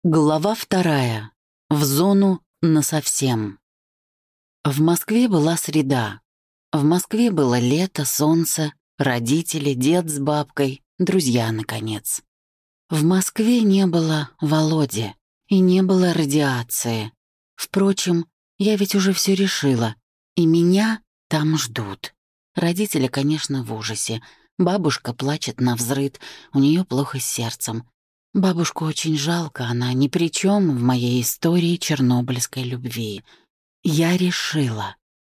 Глава 2. В зону насовсем. В Москве была среда. В Москве было лето, солнце, родители, дед с бабкой, друзья, наконец. В Москве не было Володи и не было радиации. Впрочем, я ведь уже все решила, и меня там ждут. Родители, конечно, в ужасе. Бабушка плачет навзрыд, у нее плохо с сердцем. Бабушку очень жалко, она ни при чем в моей истории чернобыльской любви. Я решила.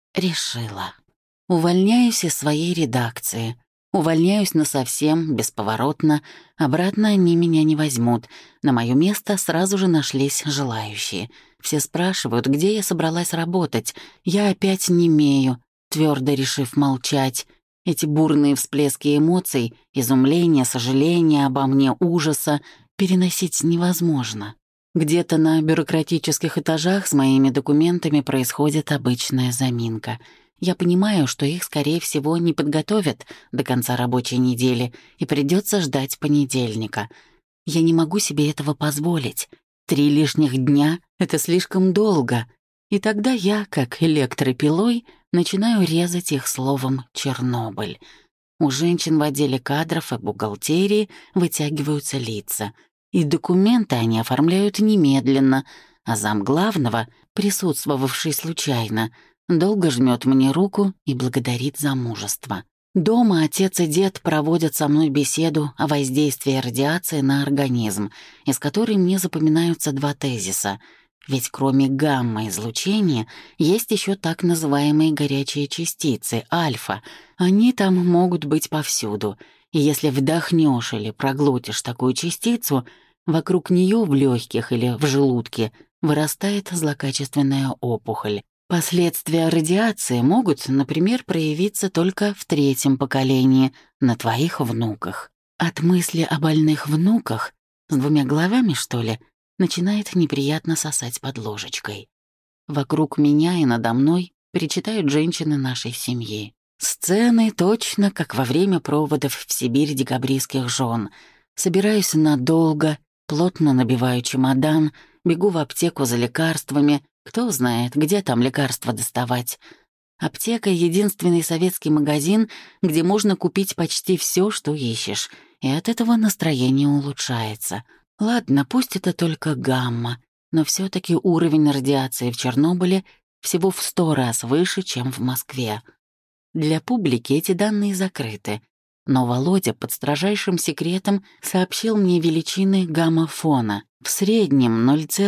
Увольняюсь из своей редакции. Увольняюсь насовсем, бесповоротно. Обратно они меня не возьмут. На мое место сразу же нашлись желающие. Все спрашивают, где я собралась работать. Я опять немею, твердо решив молчать. Эти бурные всплески эмоций, изумления, сожаления обо мне, ужаса переносить невозможно. Где-то на бюрократических этажах с моими документами происходит обычная заминка. Я понимаю, что их, скорее всего, не подготовят до конца рабочей недели, и придется ждать понедельника. Я не могу себе этого позволить. 3 лишних дня — это слишком долго. И тогда я, как электропилой, начинаю резать их словом «Чернобыль». У женщин в отделе кадров и бухгалтерии вытягиваются лица. И документы они оформляют немедленно, а замглавного, присутствовавший случайно, долго жмет мне руку и благодарит за мужество. Дома отец и дед проводят со мной беседу о воздействии радиации на организм, из которой мне запоминаются 2 тезиса. Ведь кроме гамма-излучения есть еще так называемые горячие частицы, альфа. Они там могут быть повсюду. И если вдохнешь или проглотишь такую частицу, вокруг нее в легких или в желудке вырастает злокачественная опухоль. Последствия радиации могут, например, проявиться только в 3-м поколении, на твоих внуках. От мысли о больных внуках, с 2 головами, что ли, начинает неприятно сосать под ложечкой. Вокруг меня и надо мной причитают женщины нашей семьи. Сцены точно, как во время проводов в Сибирь декабристских жен. Собираюсь надолго, плотно набиваю чемодан, бегу в аптеку за лекарствами. Кто знает, где там лекарства доставать. Аптека — единственный советский магазин, где можно купить почти все, что ищешь, и от этого настроение улучшается. Ладно, пусть это только гамма, но все таки уровень радиации в Чернобыле всего в 100 раз выше, чем в Москве. Для публики эти данные закрыты, но Володя под строжайшим секретом сообщил мне величины гамма-фона. В среднем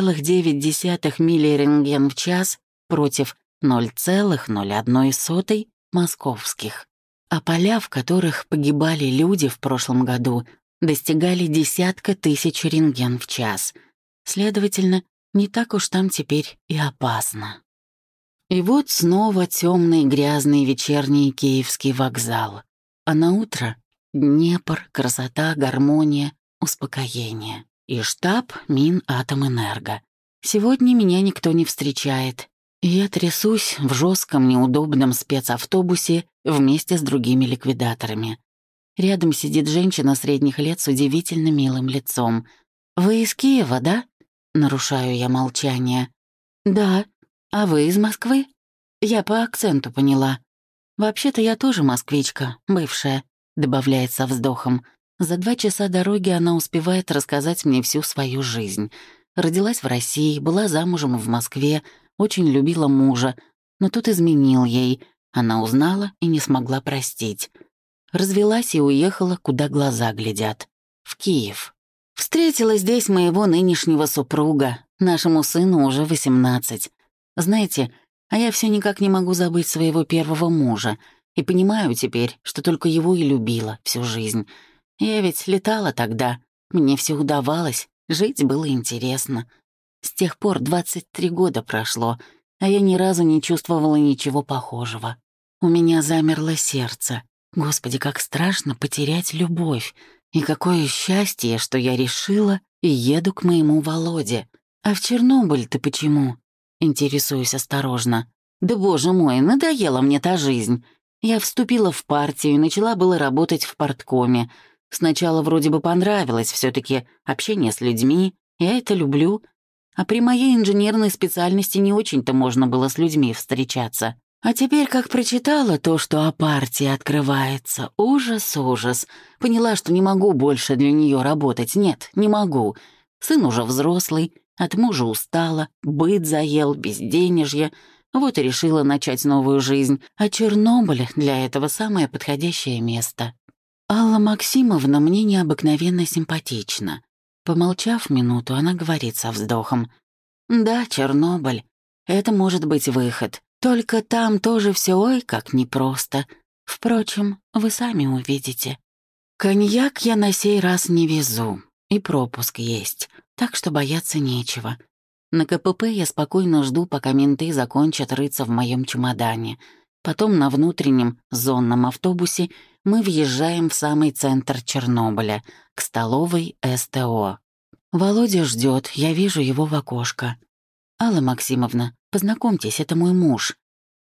0,9 миллирентген в час против 0,01 московских. А поля, в которых погибали люди в прошлом году, достигали десятка тысяч рентген в час. Следовательно, не так уж там теперь и опасно. И вот снова темный грязный вечерний Киевский вокзал. А на утро Днепр, красота, гармония, успокоение. И штаб Минатомэнерго. Сегодня меня никто не встречает. И я трясусь в жестком неудобном спецавтобусе вместе с другими ликвидаторами. Рядом сидит женщина средних лет с удивительно милым лицом. «Вы из Киева, да?» Нарушаю я молчание. «Да. А вы из Москвы?» Я по акценту поняла. «Вообще-то я тоже москвичка, бывшая», — добавляет со вздохом. За 2 часа дороги она успевает рассказать мне всю свою жизнь. Родилась в России, была замужем в Москве, очень любила мужа, но тут изменил ей. Она узнала и не смогла простить. Развелась и уехала, куда глаза глядят. В Киев. Встретила здесь моего нынешнего супруга. Нашему сыну уже 18. Знаете, а я все никак не могу забыть своего первого мужа. И понимаю теперь, что только его и любила всю жизнь. Я ведь летала тогда. Мне все удавалось. Жить было интересно. С тех пор 23 года прошло, а я ни разу не чувствовала ничего похожего. У меня замерло сердце. Господи, как страшно потерять любовь. И какое счастье, что я решила и еду к моему Володе. А в Чернобыль ты почему? Интересуюсь осторожно. Да боже мой, надоела мне та жизнь. Я вступила в партию и начала было работать в парткоме. Сначала вроде бы понравилось все таки общение с людьми, Я это люблю. А при моей инженерной специальности не очень-то можно было с людьми встречаться. А теперь, как прочитала то, что о партии открывается, ужас. Поняла, что не могу больше для нее работать. Нет, не могу. Сын уже взрослый, от мужа устала, быт заел, безденежье. Вот и решила начать новую жизнь. А Чернобыль для этого самое подходящее место. Алла Максимовна мне необыкновенно симпатична. Помолчав минуту, она говорит со вздохом. «Да, Чернобыль. Это может быть выход. Только там тоже все ой как непросто. Впрочем, вы сами увидите. Коньяк я на сей раз не везу, и пропуск есть, так что бояться нечего. На КПП я спокойно жду, пока менты закончат рыться в моем чемодане. Потом на внутреннем зонном автобусе мы въезжаем в самый центр Чернобыля, к столовой СТО. Володя ждет, я вижу его в окошко. «Алла Максимовна, познакомьтесь, это мой муж».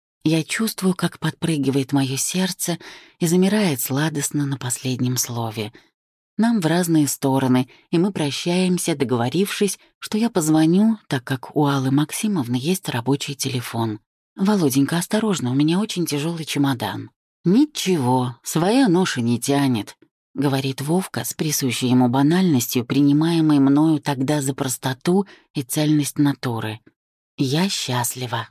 Я чувствую, как подпрыгивает мое сердце и замирает сладостно на последнем слове. Нам в разные стороны, и мы прощаемся, договорившись, что я позвоню, так как у Аллы Максимовны есть рабочий телефон. «Володенька, осторожно, у меня очень тяжелый чемодан». «Ничего, своя ноша не тянет», — говорит Вовка с присущей ему банальностью, принимаемой мною тогда за простоту и цельность натуры. Я счастлива.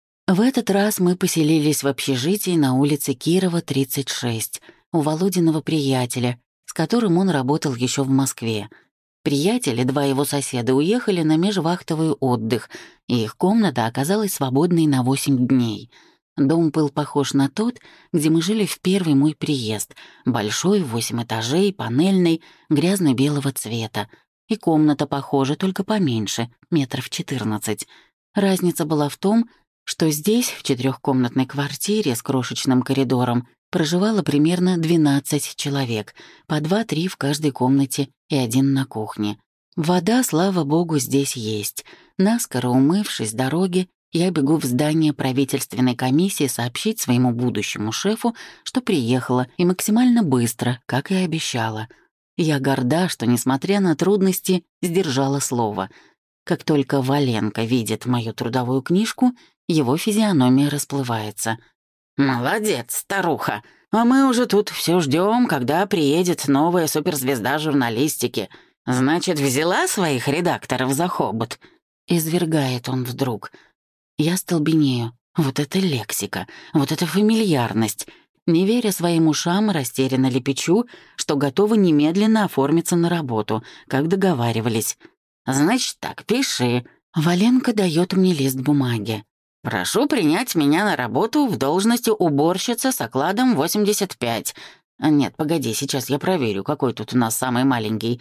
В этот раз мы поселились в общежитии на улице Кирова, 36, у Володиного приятеля, с которым он работал еще в Москве. Приятель и два его соседа уехали на межвахтовый отдых, и их комната оказалась свободной на 8 дней. Дом был похож на тот, где мы жили в первый мой приезд. Большой, 8 этажей, панельный, грязно-белого цвета. И комната похожа, только поменьше, метров 14. Разница была в том, что здесь, в 4-комнатной квартире с крошечным коридором, проживало примерно 12 человек, по 2-3 в каждой комнате и 1 на кухне. Вода, слава богу, здесь есть. Наскоро умывшись с дороги, я бегу в здание правительственной комиссии сообщить своему будущему шефу, что приехала, и максимально быстро, как и обещала. Я горда, что, несмотря на трудности, сдержала слово. Как только Валенко видит мою трудовую книжку, его физиономия расплывается. «Молодец, старуха! А мы уже тут все ждем, когда приедет новая суперзвезда журналистики. Значит, взяла своих редакторов за хобот?» Извергает он вдруг. Я столбенею. Вот это лексика, вот это фамильярность. Не веря своим ушам, растерянно лепечу, что готова немедленно оформиться на работу, как договаривались. «Значит так, пиши». Валенко дает мне лист бумаги. «Прошу принять меня на работу в должности уборщицы с окладом 85. Нет, погоди, сейчас я проверю, какой тут у нас самый маленький.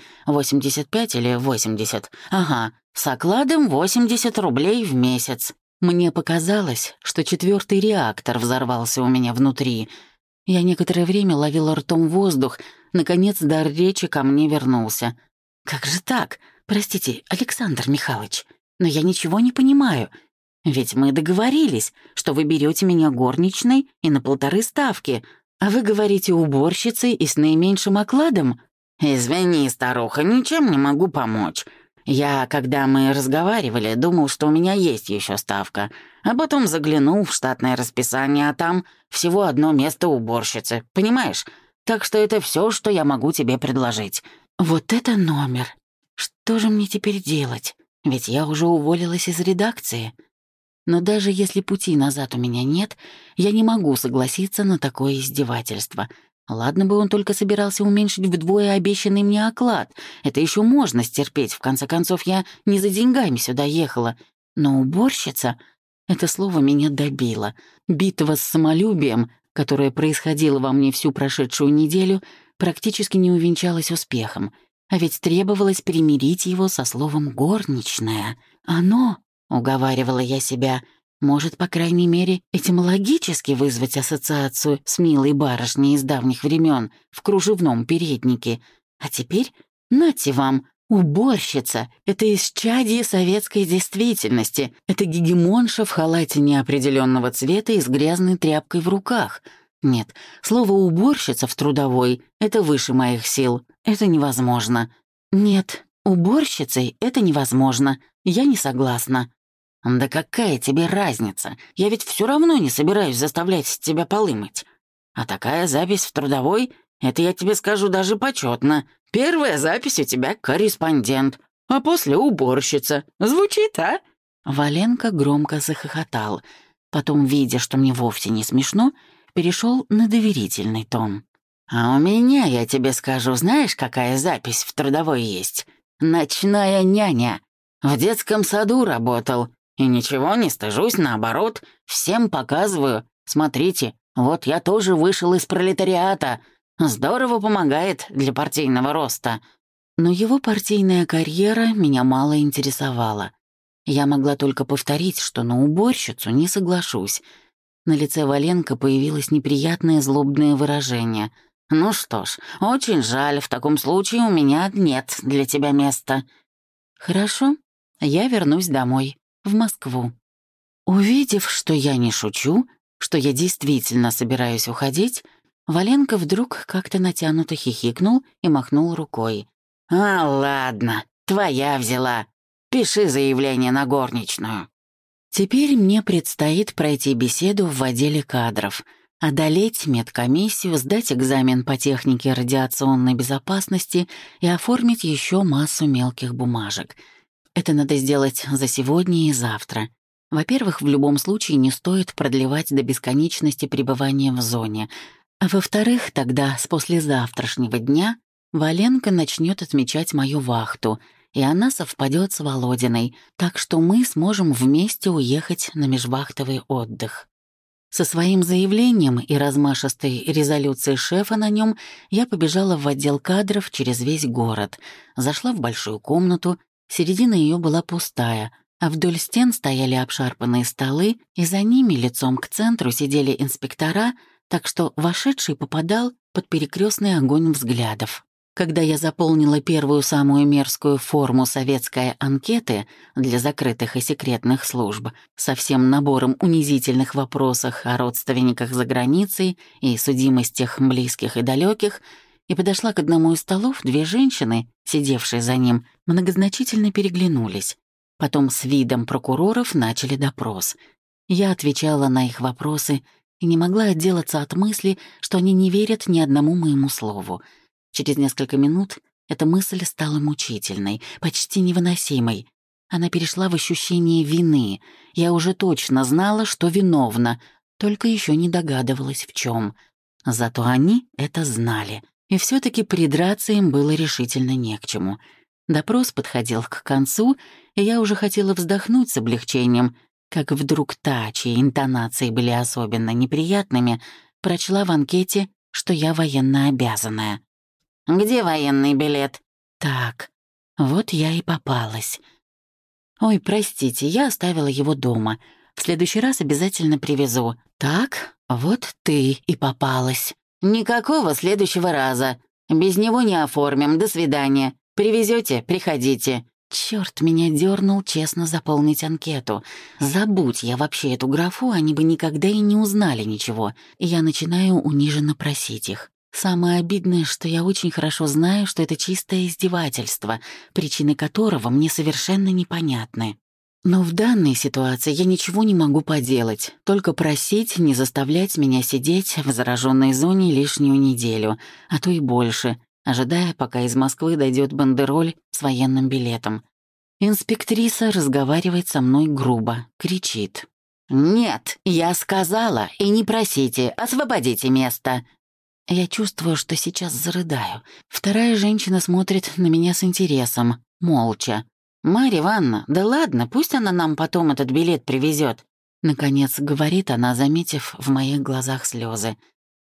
85 или 80? Ага, с окладом 80 рублей в месяц». Мне показалось, что 4-й реактор взорвался у меня внутри. Я некоторое время ловила ртом воздух, наконец дар речи ко мне вернулся. «Как же так? Простите, Александр Михайлович, но я ничего не понимаю. Ведь мы договорились, что вы берете меня горничной и на 1,5 ставки, а вы говорите уборщицей и с наименьшим окладом». «Извини, старуха, ничем не могу помочь. Я, когда мы разговаривали, думал, что у меня есть еще ставка, а потом заглянул в штатное расписание, а там всего 1 место уборщицы, понимаешь? Так что это все, что я могу тебе предложить». «Вот это номер! Что же мне теперь делать? Ведь я уже уволилась из редакции». Но даже если пути назад у меня нет, я не могу согласиться на такое издевательство. Ладно бы он только собирался уменьшить вдвое обещанный мне оклад. Это еще можно стерпеть, в конце концов, я не за деньгами сюда ехала. Но уборщица — это слово меня добило. Битва с самолюбием, которая происходила во мне всю прошедшую неделю, практически не увенчалась успехом. А ведь требовалось примирить его со словом «горничная». Оно... Уговаривала я себя. Может, по крайней мере, этимологически вызвать ассоциацию с милой барышней из давних времен в кружевном переднике. А теперь, нате вам, уборщица — это исчадье советской действительности. Это гегемонша в халате неопределенного цвета и с грязной тряпкой в руках. Нет, слово «уборщица» в трудовой — это выше моих сил. Это невозможно. Нет, Уборщицей это невозможно, я не согласна». «Да какая тебе разница? Я ведь все равно не собираюсь заставлять тебя полы мыть. А такая запись в трудовой, это я тебе скажу даже почетно. Первая запись у тебя корреспондент, а после уборщица. Звучит, а?» Валенко громко захохотал. Потом, видя, что мне вовсе не смешно, перешел на доверительный тон. «А у меня, я тебе скажу, знаешь, какая запись в трудовой есть? Ночная няня. В детском саду работал. И ничего не стыжусь, наоборот, всем показываю. Смотрите, вот я тоже вышел из пролетариата. Здорово помогает для партийного роста». Но его партийная карьера меня мало интересовала. Я могла только повторить, что на уборщицу не соглашусь. На лице Валенко появилось неприятное злобное выражение. «Ну что ж, очень жаль, в таком случае у меня нет для тебя места». «Хорошо, я вернусь домой, в Москву». Увидев, что я не шучу, что я действительно собираюсь уходить, Валенко вдруг как-то натянуто хихикнул и махнул рукой. «А, ладно, твоя взяла. Пиши заявление на горничную». Теперь мне предстоит пройти беседу в отделе кадров, одолеть медкомиссию, сдать экзамен по технике радиационной безопасности и оформить еще массу мелких бумажек. Это надо сделать за сегодня и завтра. Во-первых, в любом случае не стоит продлевать до бесконечности пребывания в зоне. А во-вторых, тогда, с послезавтрашнего дня, Валенко начнет отмечать мою вахту, и она совпадет с Володиной, так что мы сможем вместе уехать на межвахтовый отдых. Со своим заявлением и размашистой резолюцией шефа на нем я побежала в отдел кадров через весь город, зашла в большую комнату, середина ее была пустая, а вдоль стен стояли обшарпанные столы, и за ними лицом к центру сидели инспектора, так что вошедший попадал под перекрестный огонь взглядов. Когда я заполнила первую самую мерзкую форму советской анкеты для закрытых и секретных служб со всем набором унизительных вопросов о родственниках за границей и судимостях близких и далеких, и подошла к одному из столов, две женщины, сидевшие за ним, многозначительно переглянулись. Потом с видом прокуроров начали допрос. Я отвечала на их вопросы и не могла отделаться от мысли, что они не верят ни одному моему слову. Через несколько минут эта мысль стала мучительной, почти невыносимой. Она перешла в ощущение вины. Я уже точно знала, что виновна, только еще не догадывалась, в чем. Зато они это знали, и все-таки придраться им было решительно не к чему. Допрос подходил к концу, и я уже хотела вздохнуть с облегчением, как вдруг та, чьи интонации были особенно неприятными, прочла в анкете, что я военнообязанная. «Где военный билет?» «Так, вот я и попалась. Ой, простите, я оставила его дома. В следующий раз обязательно привезу. Так, вот ты и попалась». «Никакого следующего раза. Без него не оформим. До свидания. Привезете, приходите». Черт, меня дернул честно заполнить анкету. Забудь я вообще эту графу, они бы никогда и не узнали ничего. И я начинаю униженно просить их. Самое обидное, что я очень хорошо знаю, что это чистое издевательство, причины которого мне совершенно непонятны. Но в данной ситуации я ничего не могу поделать, только просить не заставлять меня сидеть в зараженной зоне лишнюю неделю, а то и больше, ожидая, пока из Москвы дойдет бандероль с военным билетом. Инспектриса разговаривает со мной грубо, кричит. «Нет, я сказала, и не просите, освободите место». Я чувствую, что сейчас зарыдаю. Вторая женщина смотрит на меня с интересом, молча. «Марья Ивановна, да ладно, пусть она нам потом этот билет привезет. Наконец, говорит она, заметив в моих глазах слезы.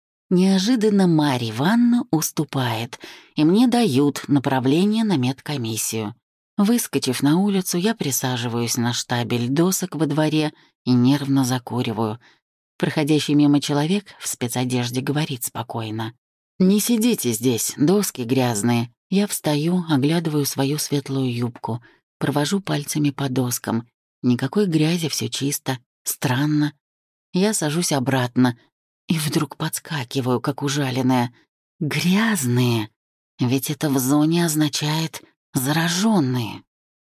Неожиданно Марья Ивановна уступает, и мне дают направление на медкомиссию. Выскочив на улицу, я присаживаюсь на штабель досок во дворе и нервно закуриваю. Проходящий мимо человек в спецодежде говорит спокойно. «Не сидите здесь, доски грязные». Я встаю, оглядываю свою светлую юбку, провожу пальцами по доскам. Никакой грязи, все чисто. Странно. Я сажусь обратно и вдруг подскакиваю, как ужаленная. «Грязные! Ведь это в зоне означает Зараженные.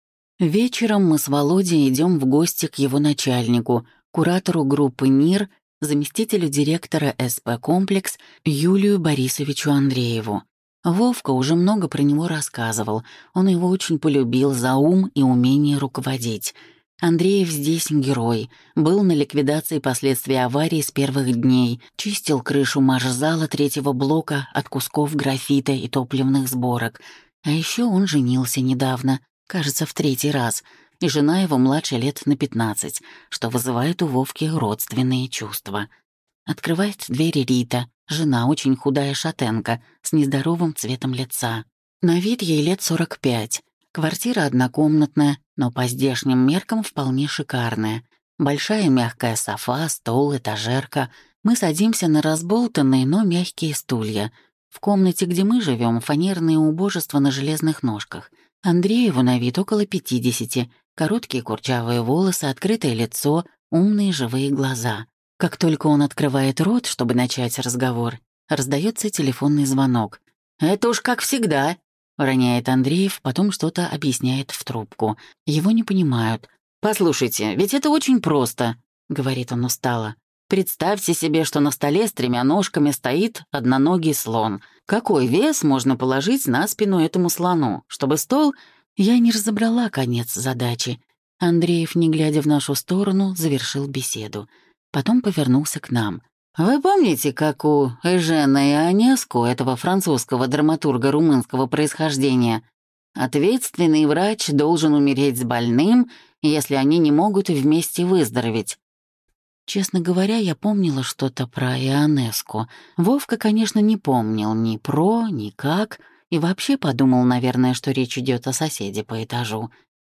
Вечером мы с Володей идем в гости к его начальнику, куратору группы НИР, заместителю директора СП «Комплекс» Юлию Борисовичу Андрееву. Вовка уже много про него рассказывал, он его очень полюбил за ум и умение руководить. Андреев здесь герой, был на ликвидации последствий аварии с первых дней, чистил крышу марш-зала третьего блока от кусков графита и топливных сборок. А еще он женился недавно, кажется, в 3-й раз, и жена его младше лет на 15, что вызывает у Вовки родственные чувства. Открывает двери Рита, жена очень худая шатенка, с нездоровым цветом лица. На вид ей лет 45. Квартира однокомнатная, но по здешним меркам вполне шикарная. Большая мягкая софа, стол, этажерка. Мы садимся на разболтанные, но мягкие стулья. В комнате, где мы живем, фанерные убожества на железных ножках. Андрееву на вид около 50. Короткие курчавые волосы, открытое лицо, умные живые глаза. Как только он открывает рот, чтобы начать разговор, раздается телефонный звонок. «Это уж как всегда», — роняет Андреев, потом что-то объясняет в трубку. Его не понимают. «Послушайте, ведь это очень просто», — говорит он устало. «Представьте себе, что на столе с 3 ножками стоит одноногий слон. Какой вес можно положить на спину этому слону, чтобы стол...» Я не разобрала конец задачи. Андреев, не глядя в нашу сторону, завершил беседу. Потом повернулся к нам. «Вы помните, как у Эжена Ионеску, этого французского драматурга румынского происхождения, ответственный врач должен умереть с больным, если они не могут вместе выздороветь?» Честно говоря, я помнила что-то про Ионеску. Вовка, конечно, не помнил ни про, ни как, и вообще подумал, наверное, что речь идет о соседе по этажу.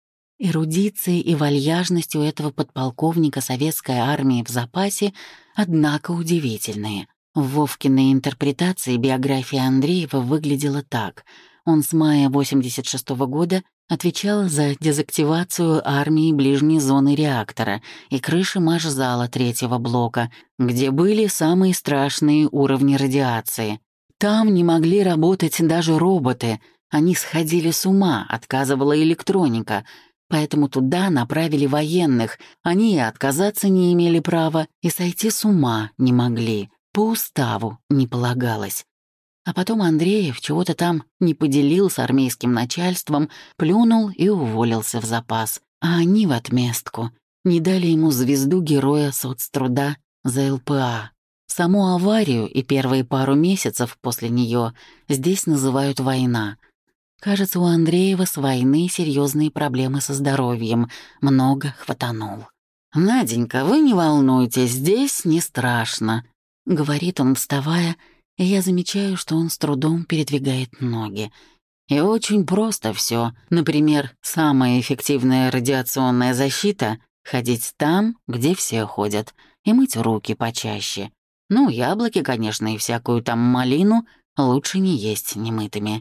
Эрудиции и вальяжность у этого подполковника советской армии в запасе, однако, удивительные. В Вовкиной интерпретации биография Андреева выглядела так. Он с мая 86-го года отвечал за дезактивацию армии ближней зоны реактора и крыши марш-зала третьего блока, где были самые страшные уровни радиации. Там не могли работать даже роботы, они сходили с ума, отказывала электроника, поэтому туда направили военных, они и отказаться не имели права, и сойти с ума не могли, по уставу не полагалось. А потом Андреев чего-то там не поделил с армейским начальством, плюнул и уволился в запас. А они в отместку не дали ему звезду Героя соцтруда за ЛПА. Саму аварию и первые пару месяцев после нее здесь называют война. Кажется, у Андреева с войны серьезные проблемы со здоровьем, много хватанул. «Наденька, вы не волнуйтесь, здесь не страшно», — говорит он, вставая, и я замечаю, что он с трудом передвигает ноги. И очень просто все. Например, самая эффективная радиационная защита — ходить там, где все ходят, и мыть руки почаще. Ну, яблоки, конечно, и всякую там малину лучше не есть немытыми.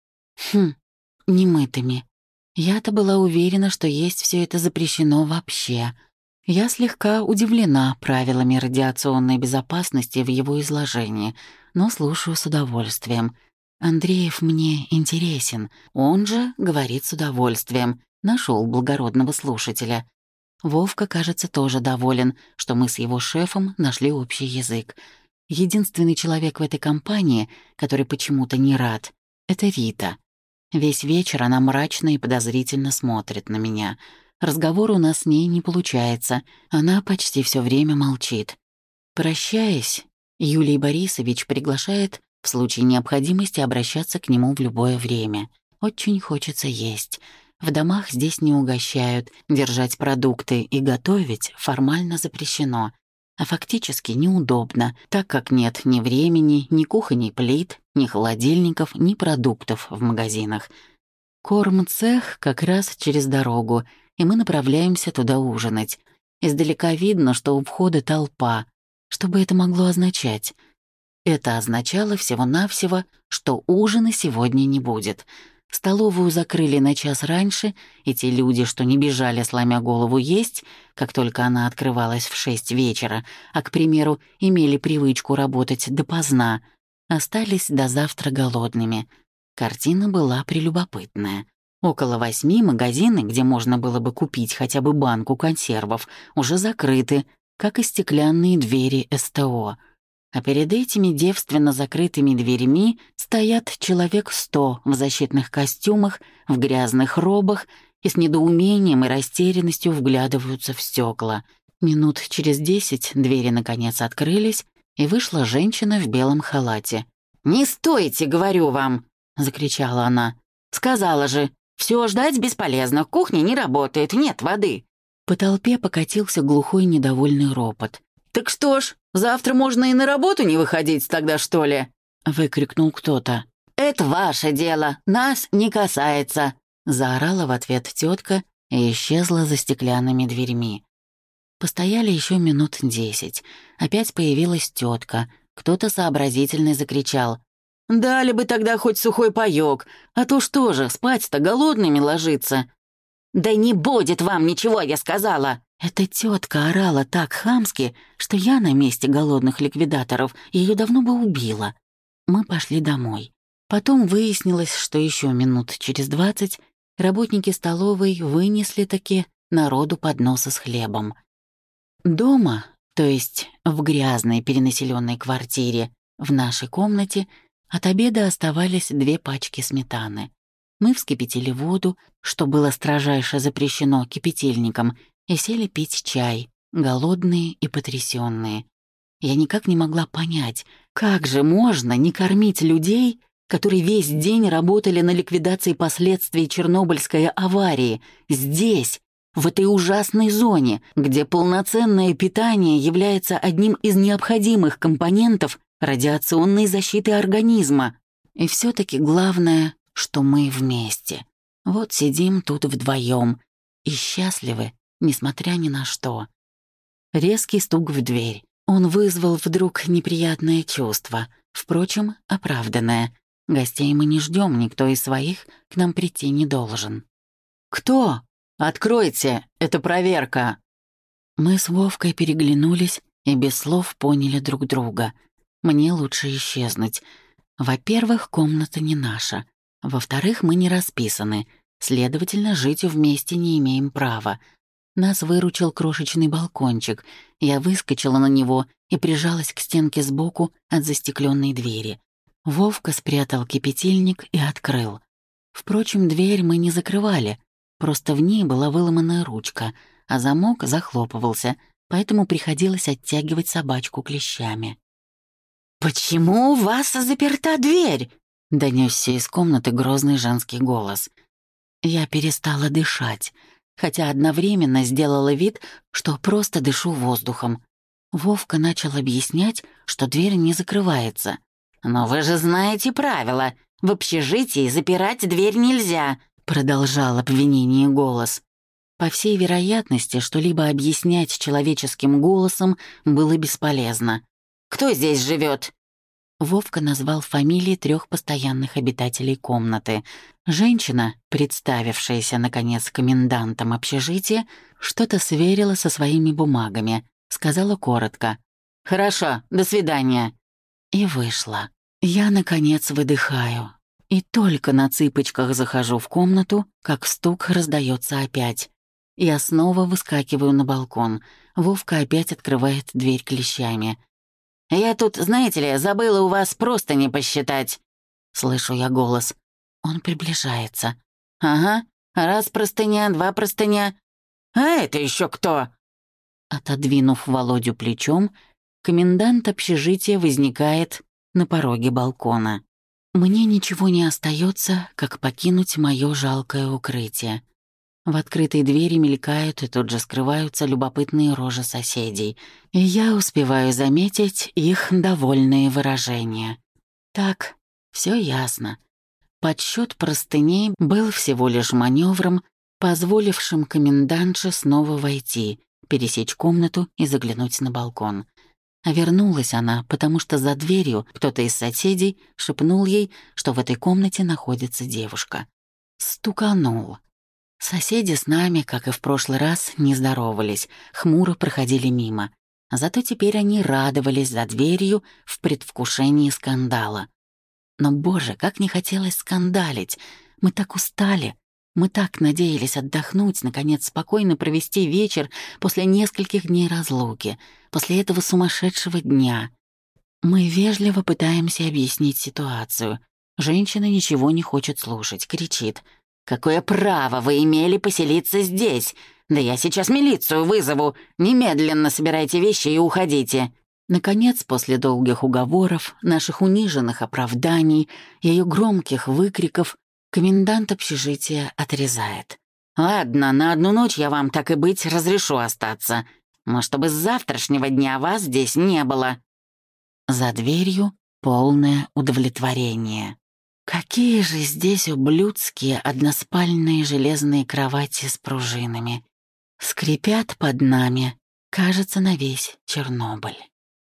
Немытыми. Я-то была уверена, что есть все это запрещено вообще. Я слегка удивлена правилами радиационной безопасности в его изложении, но слушаю с удовольствием. Андреев мне интересен, он же говорит с удовольствием, нашел благородного слушателя. Вовка, кажется, тоже доволен, что мы с его шефом нашли общий язык. Единственный человек в этой компании, который почему-то не рад, — это Рита. Весь вечер она мрачно и подозрительно смотрит на меня. Разговор у нас с ней не получается, она почти все время молчит. Прощаясь, Юлий Борисович приглашает в случае необходимости обращаться к нему в любое время. Очень хочется есть. В домах здесь не угощают, держать продукты и готовить формально запрещено. А фактически неудобно, так как нет ни времени, ни кухонных плит, ни холодильников, ни продуктов в магазинах. Кормцех как раз через дорогу, и мы направляемся туда ужинать. Издалека видно, что у входа толпа. Что бы это могло означать? Это означало всего-навсего, что ужина сегодня не будет. Столовую закрыли на час раньше, и те люди, что не бежали, сломя голову, есть, как только она открывалась в 6 вечера, а, к примеру, имели привычку работать допоздна, остались до завтра голодными. Картина была прелюбопытная. Около 8 магазины, где можно было бы купить хотя бы банку консервов, уже закрыты, как и стеклянные двери СТО. А перед этими девственно закрытыми дверями стоят человек 100 в защитных костюмах, в грязных робах и с недоумением и растерянностью вглядываются в стекла. Минут через 10 двери наконец открылись, и вышла женщина в белом халате. «Не стойте, говорю вам!» — закричала она. «Сказала же, все ждать бесполезно, кухня не работает, нет воды». По толпе покатился глухой недовольный ропот. «Так что ж, завтра можно и на работу не выходить тогда, что ли?» — выкрикнул кто-то. «Это ваше дело, нас не касается», — заорала в ответ тетка и исчезла за стеклянными дверьми. Постояли еще минут 10. Опять появилась тетка. Кто-то сообразительный закричал: «Дали бы тогда хоть сухой паёк, а то что же, спать-то голодными ложиться». «Да не будет вам ничего, я сказала!» Эта тетка орала так хамски, что я на месте голодных ликвидаторов ее давно бы убила. Мы пошли домой. Потом выяснилось, что еще минут через 20 работники столовой вынесли-таки народу подносы с хлебом. Дома, то есть в грязной перенаселенной квартире, в нашей комнате, от обеда оставались 2 пачки сметаны. Мы вскипятили воду, что было строжайше запрещено кипятильником, и сели пить чай, голодные и потрясенные. Я никак не могла понять, как же можно не кормить людей, которые весь день работали на ликвидации последствий Чернобыльской аварии, здесь, в этой ужасной зоне, где полноценное питание является одним из необходимых компонентов радиационной защиты организма. И все-таки главное, что мы вместе. Вот сидим тут вдвоем и счастливы, несмотря ни на что. Резкий стук в дверь. Он вызвал вдруг неприятное чувство, впрочем, оправданное. Гостей мы не ждем, никто из своих к нам прийти не должен. «Кто? Откройте, это проверка!» Мы с Вовкой переглянулись и без слов поняли друг друга. Мне лучше исчезнуть. Во-первых, комната не наша. Во-вторых, мы не расписаны, следовательно, жить вместе не имеем права. Нас выручил крошечный балкончик. Я выскочила на него и прижалась к стенке сбоку от застекленной двери. Вовка спрятал кипятильник и открыл. Впрочем, дверь мы не закрывали, просто в ней была выломанная ручка, а замок захлопывался, поэтому приходилось оттягивать собачку клещами. «Почему у вас заперта дверь?» — донесся из комнаты грозный женский голос. Я перестала дышать, хотя одновременно сделала вид, что просто дышу воздухом. Вовка начал объяснять, что дверь не закрывается. «Но вы же знаете правила. В общежитии запирать дверь нельзя», — продолжал обвинение голос. По всей вероятности, что-либо объяснять человеческим голосом было бесполезно. «Кто здесь живет?» Вовка назвал фамилии 3 постоянных обитателей комнаты. Женщина, представившаяся, наконец, комендантом общежития, что-то сверила со своими бумагами, сказала коротко: «Хорошо, до свидания», и вышла. Я, наконец, выдыхаю. И только на цыпочках захожу в комнату, как стук раздается опять. Я снова выскакиваю на балкон. Вовка опять открывает дверь клещами. «Я тут, знаете ли, забыла у вас просто не посчитать». Слышу я голос. Он приближается. «Ага, 1 простыня, 2 простыня. А это еще кто?» Отодвинув Володю плечом, комендант общежития возникает на пороге балкона. Мне ничего не остается, как покинуть мое жалкое укрытие. В открытой двери мелькают и тут же скрываются любопытные рожи соседей, и я успеваю заметить их довольные выражения. Так, все ясно. Подсчет простыней был всего лишь маневром, позволившим комендантше снова войти, пересечь комнату и заглянуть на балкон. А вернулась она, потому что за дверью кто-то из соседей шепнул ей, что в этой комнате находится девушка. Стуканул. Соседи с нами, как и в прошлый раз, не здоровались, хмуро проходили мимо. Зато теперь они радовались за дверью в предвкушении скандала. Но, боже, как не хотелось скандалить. Мы так устали. Мы так надеялись отдохнуть, наконец спокойно провести вечер после нескольких дней разлуки, после этого сумасшедшего дня. Мы вежливо пытаемся объяснить ситуацию. Женщина ничего не хочет слушать, кричит. «Какое право вы имели поселиться здесь? Да я сейчас милицию вызову! Немедленно собирайте вещи и уходите!» Наконец, после долгих уговоров, наших униженных оправданий, ее громких выкриков, комендант общежития отрезает. «Ладно, на одну ночь я вам, так и быть, разрешу остаться. Но чтобы с завтрашнего дня вас здесь не было». За дверью полное удовлетворение. Какие же здесь ублюдские односпальные железные кровати с пружинами. Скрипят под нами, кажется, на весь Чернобыль.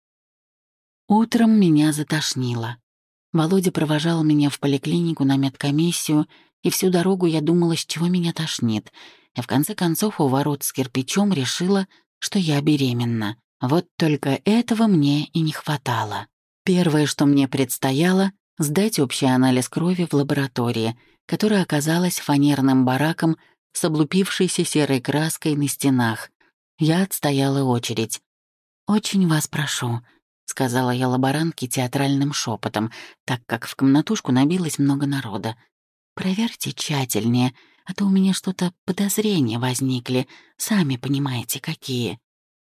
Утром меня затошнило. Володя провожал меня в поликлинику на медкомиссию, и всю дорогу я думала, с чего меня тошнит, и в конце концов у ворот с кирпичом решила, что я беременна. Вот только этого мне и не хватало. Первое, что мне предстояло — сдать общий анализ крови в лаборатории, которая оказалась фанерным бараком с облупившейся серой краской на стенах. Я отстояла очередь. «Очень вас прошу», — сказала я лаборантке театральным шепотом, так как в комнатушку набилось много народа. «Проверьте тщательнее, а то у меня что-то подозрения возникли, сами понимаете, какие».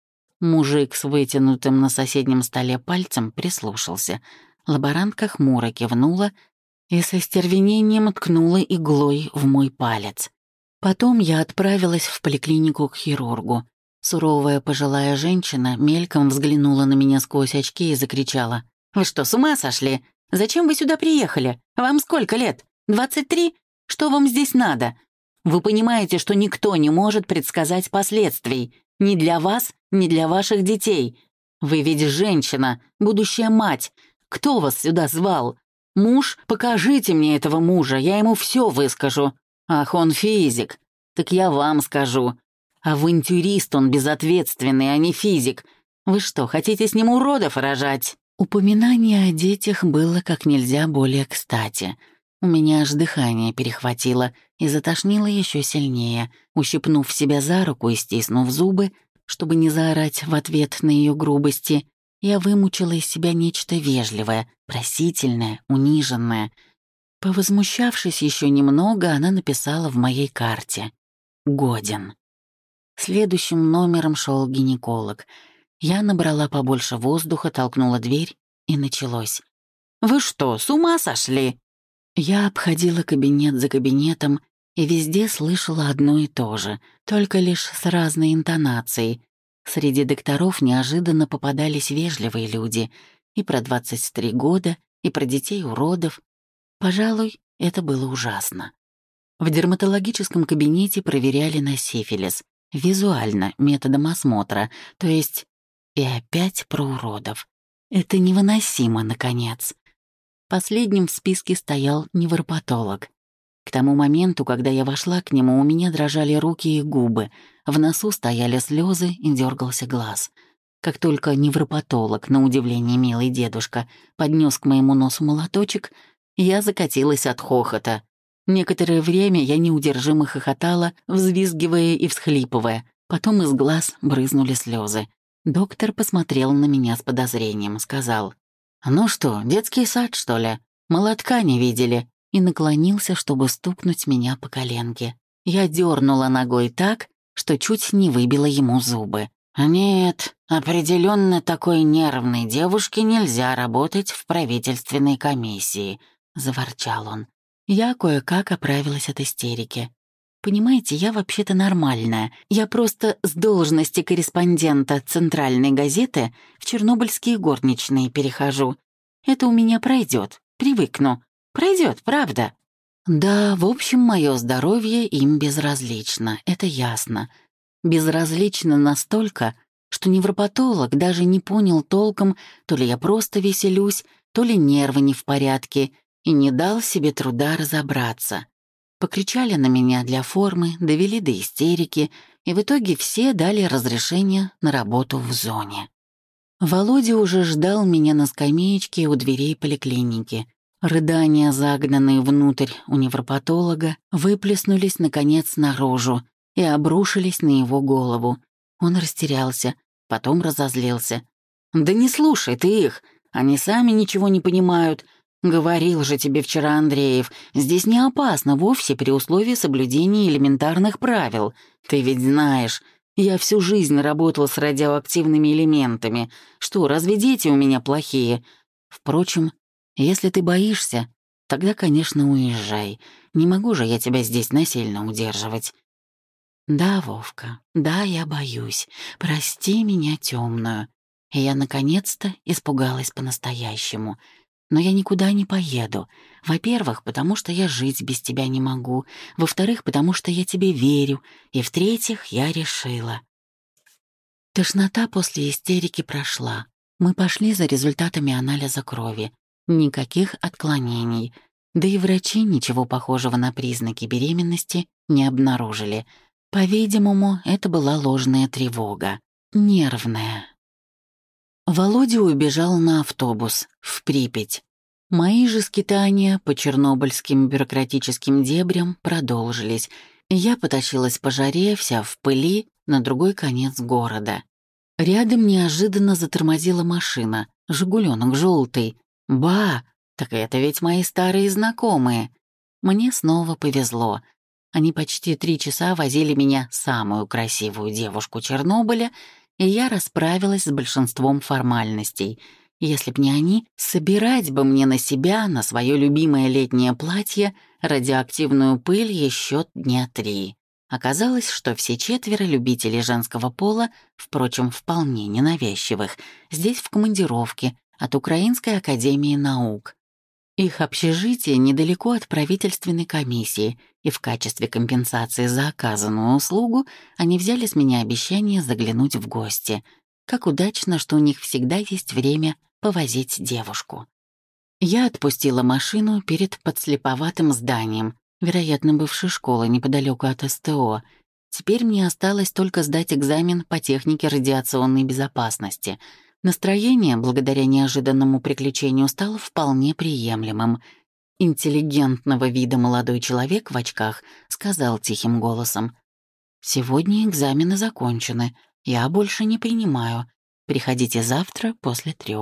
Мужик с вытянутым на соседнем столе пальцем прислушался. Лаборантка хмуро кивнула и со стервенением ткнула иглой в мой палец. Потом я отправилась в поликлинику к хирургу. Суровая пожилая женщина мельком взглянула на меня сквозь очки и закричала. «Вы что, с ума сошли? Зачем вы сюда приехали? Вам сколько лет? 23? Что вам здесь надо? Вы понимаете, что никто не может предсказать последствий. Ни для вас, ни для ваших детей. Вы ведь женщина, будущая мать. Кто вас сюда звал? Муж? Покажите мне этого мужа, я ему все выскажу. Ах, он физик. Так я вам скажу. Авантюрист он безответственный, а не физик. Вы что, хотите с ним уродов рожать?» Упоминание о детях было как нельзя более кстати. У меня аж дыхание перехватило и затошнило еще сильнее. Ущипнув себя за руку и стиснув зубы, чтобы не заорать в ответ на ее грубости, я вымучила из себя нечто вежливое, просительное, униженное. Повозмущавшись еще немного, она написала в моей карте: «Годен». Следующим номером шел гинеколог. Я набрала побольше воздуха, толкнула дверь, и началось. «Вы что, с ума сошли?» Я обходила кабинет за кабинетом и везде слышала одно и то же, только лишь с разной интонацией. Среди докторов неожиданно попадались вежливые люди и про 23 года, и про детей-уродов. Пожалуй, это было ужасно. В дерматологическом кабинете проверяли на сифилис, визуально, методом осмотра, то есть и опять про уродов. Это невыносимо, наконец. Последним в списке стоял невропатолог. К тому моменту, когда я вошла к нему, у меня дрожали руки и губы, в носу стояли слезы и дергался глаз. Как только невропатолог, на удивление милый дедушка, поднес к моему носу молоточек, я закатилась от хохота. Некоторое время я неудержимо хохотала, взвизгивая и всхлипывая. Потом из глаз брызнули слезы. Доктор посмотрел на меня с подозрением, сказал: «Ну что, детский сад, что ли? Молотка не видели?» И наклонился, чтобы стукнуть меня по коленке. Я дернула ногой так, что чуть не выбила ему зубы. «Нет, определенно такой нервной девушке нельзя работать в правительственной комиссии», — заворчал он. Я кое-как оправилась от истерики. «Понимаете, я вообще-то нормальная. Я просто с должности корреспондента центральной газеты в чернобыльские горничные перехожу. Это у меня пройдет, привыкну. Пройдет, правда?» Да, в общем, мое здоровье им безразлично, это ясно. Безразлично настолько, что невропатолог даже не понял толком, то ли я просто веселюсь, то ли нервы не в порядке, и не дал себе труда разобраться. Покричали на меня для формы, довели до истерики, и в итоге все дали разрешение на работу в зоне. Володя уже ждал меня на скамеечке у дверей поликлиники. Рыдания, загнанные внутрь у невропатолога, выплеснулись, наконец, наружу и обрушились на его голову. Он растерялся, потом разозлился. «Да не слушай ты их, они сами ничего не понимают. Говорил же тебе вчера Андреев, здесь не опасно вовсе при условии соблюдения элементарных правил. Ты ведь знаешь, я всю жизнь работал с радиоактивными элементами. Что, разве дети у меня плохие? Впрочем, если ты боишься, тогда, конечно, уезжай. Не могу же я тебя здесь насильно удерживать». «Да, Вовка, да, я боюсь. Прости меня, темную. И я, наконец-то, испугалась по-настоящему. Но я никуда не поеду. Во-первых, потому что я жить без тебя не могу. Во-вторых, потому что я тебе верю. И в-третьих, я решила». Тошнота после истерики прошла. Мы пошли за результатами анализа крови. Никаких отклонений. Да и врачи ничего похожего на признаки беременности не обнаружили. По-видимому, это была ложная тревога. Нервная. Володя убежал на автобус в Припять. Мои же скитания по чернобыльским бюрократическим дебрям продолжились. Я потащилась по жаре, вся в пыли, на другой конец города. Рядом неожиданно затормозила машина, «Жигуленок» желтый. Ба, так это ведь мои старые знакомые. Мне снова повезло. Они почти 3 часа возили меня, самую красивую девушку Чернобыля, и я расправилась с большинством формальностей. Если б не они, собирать бы мне на себя, на свое любимое летнее платье, радиоактивную пыль еще дня 3. Оказалось, что все 4 любителей женского пола, впрочем, вполне ненавязчивых, здесь в командировке от Украинской академии наук. Их общежитие недалеко от правительственной комиссии, и в качестве компенсации за оказанную услугу они взяли с меня обещание заглянуть в гости. Как удачно, что у них всегда есть время повозить девушку. Я отпустила машину перед подслеповатым зданием, вероятно, бывшей школы неподалеку от СТО. Теперь мне осталось только сдать экзамен по технике радиационной безопасности. Настроение, благодаря неожиданному приключению, стало вполне приемлемым. Интеллигентного вида молодой человек в очках сказал тихим голосом: «Сегодня экзамены закончены, я больше не принимаю. Приходите завтра после 3.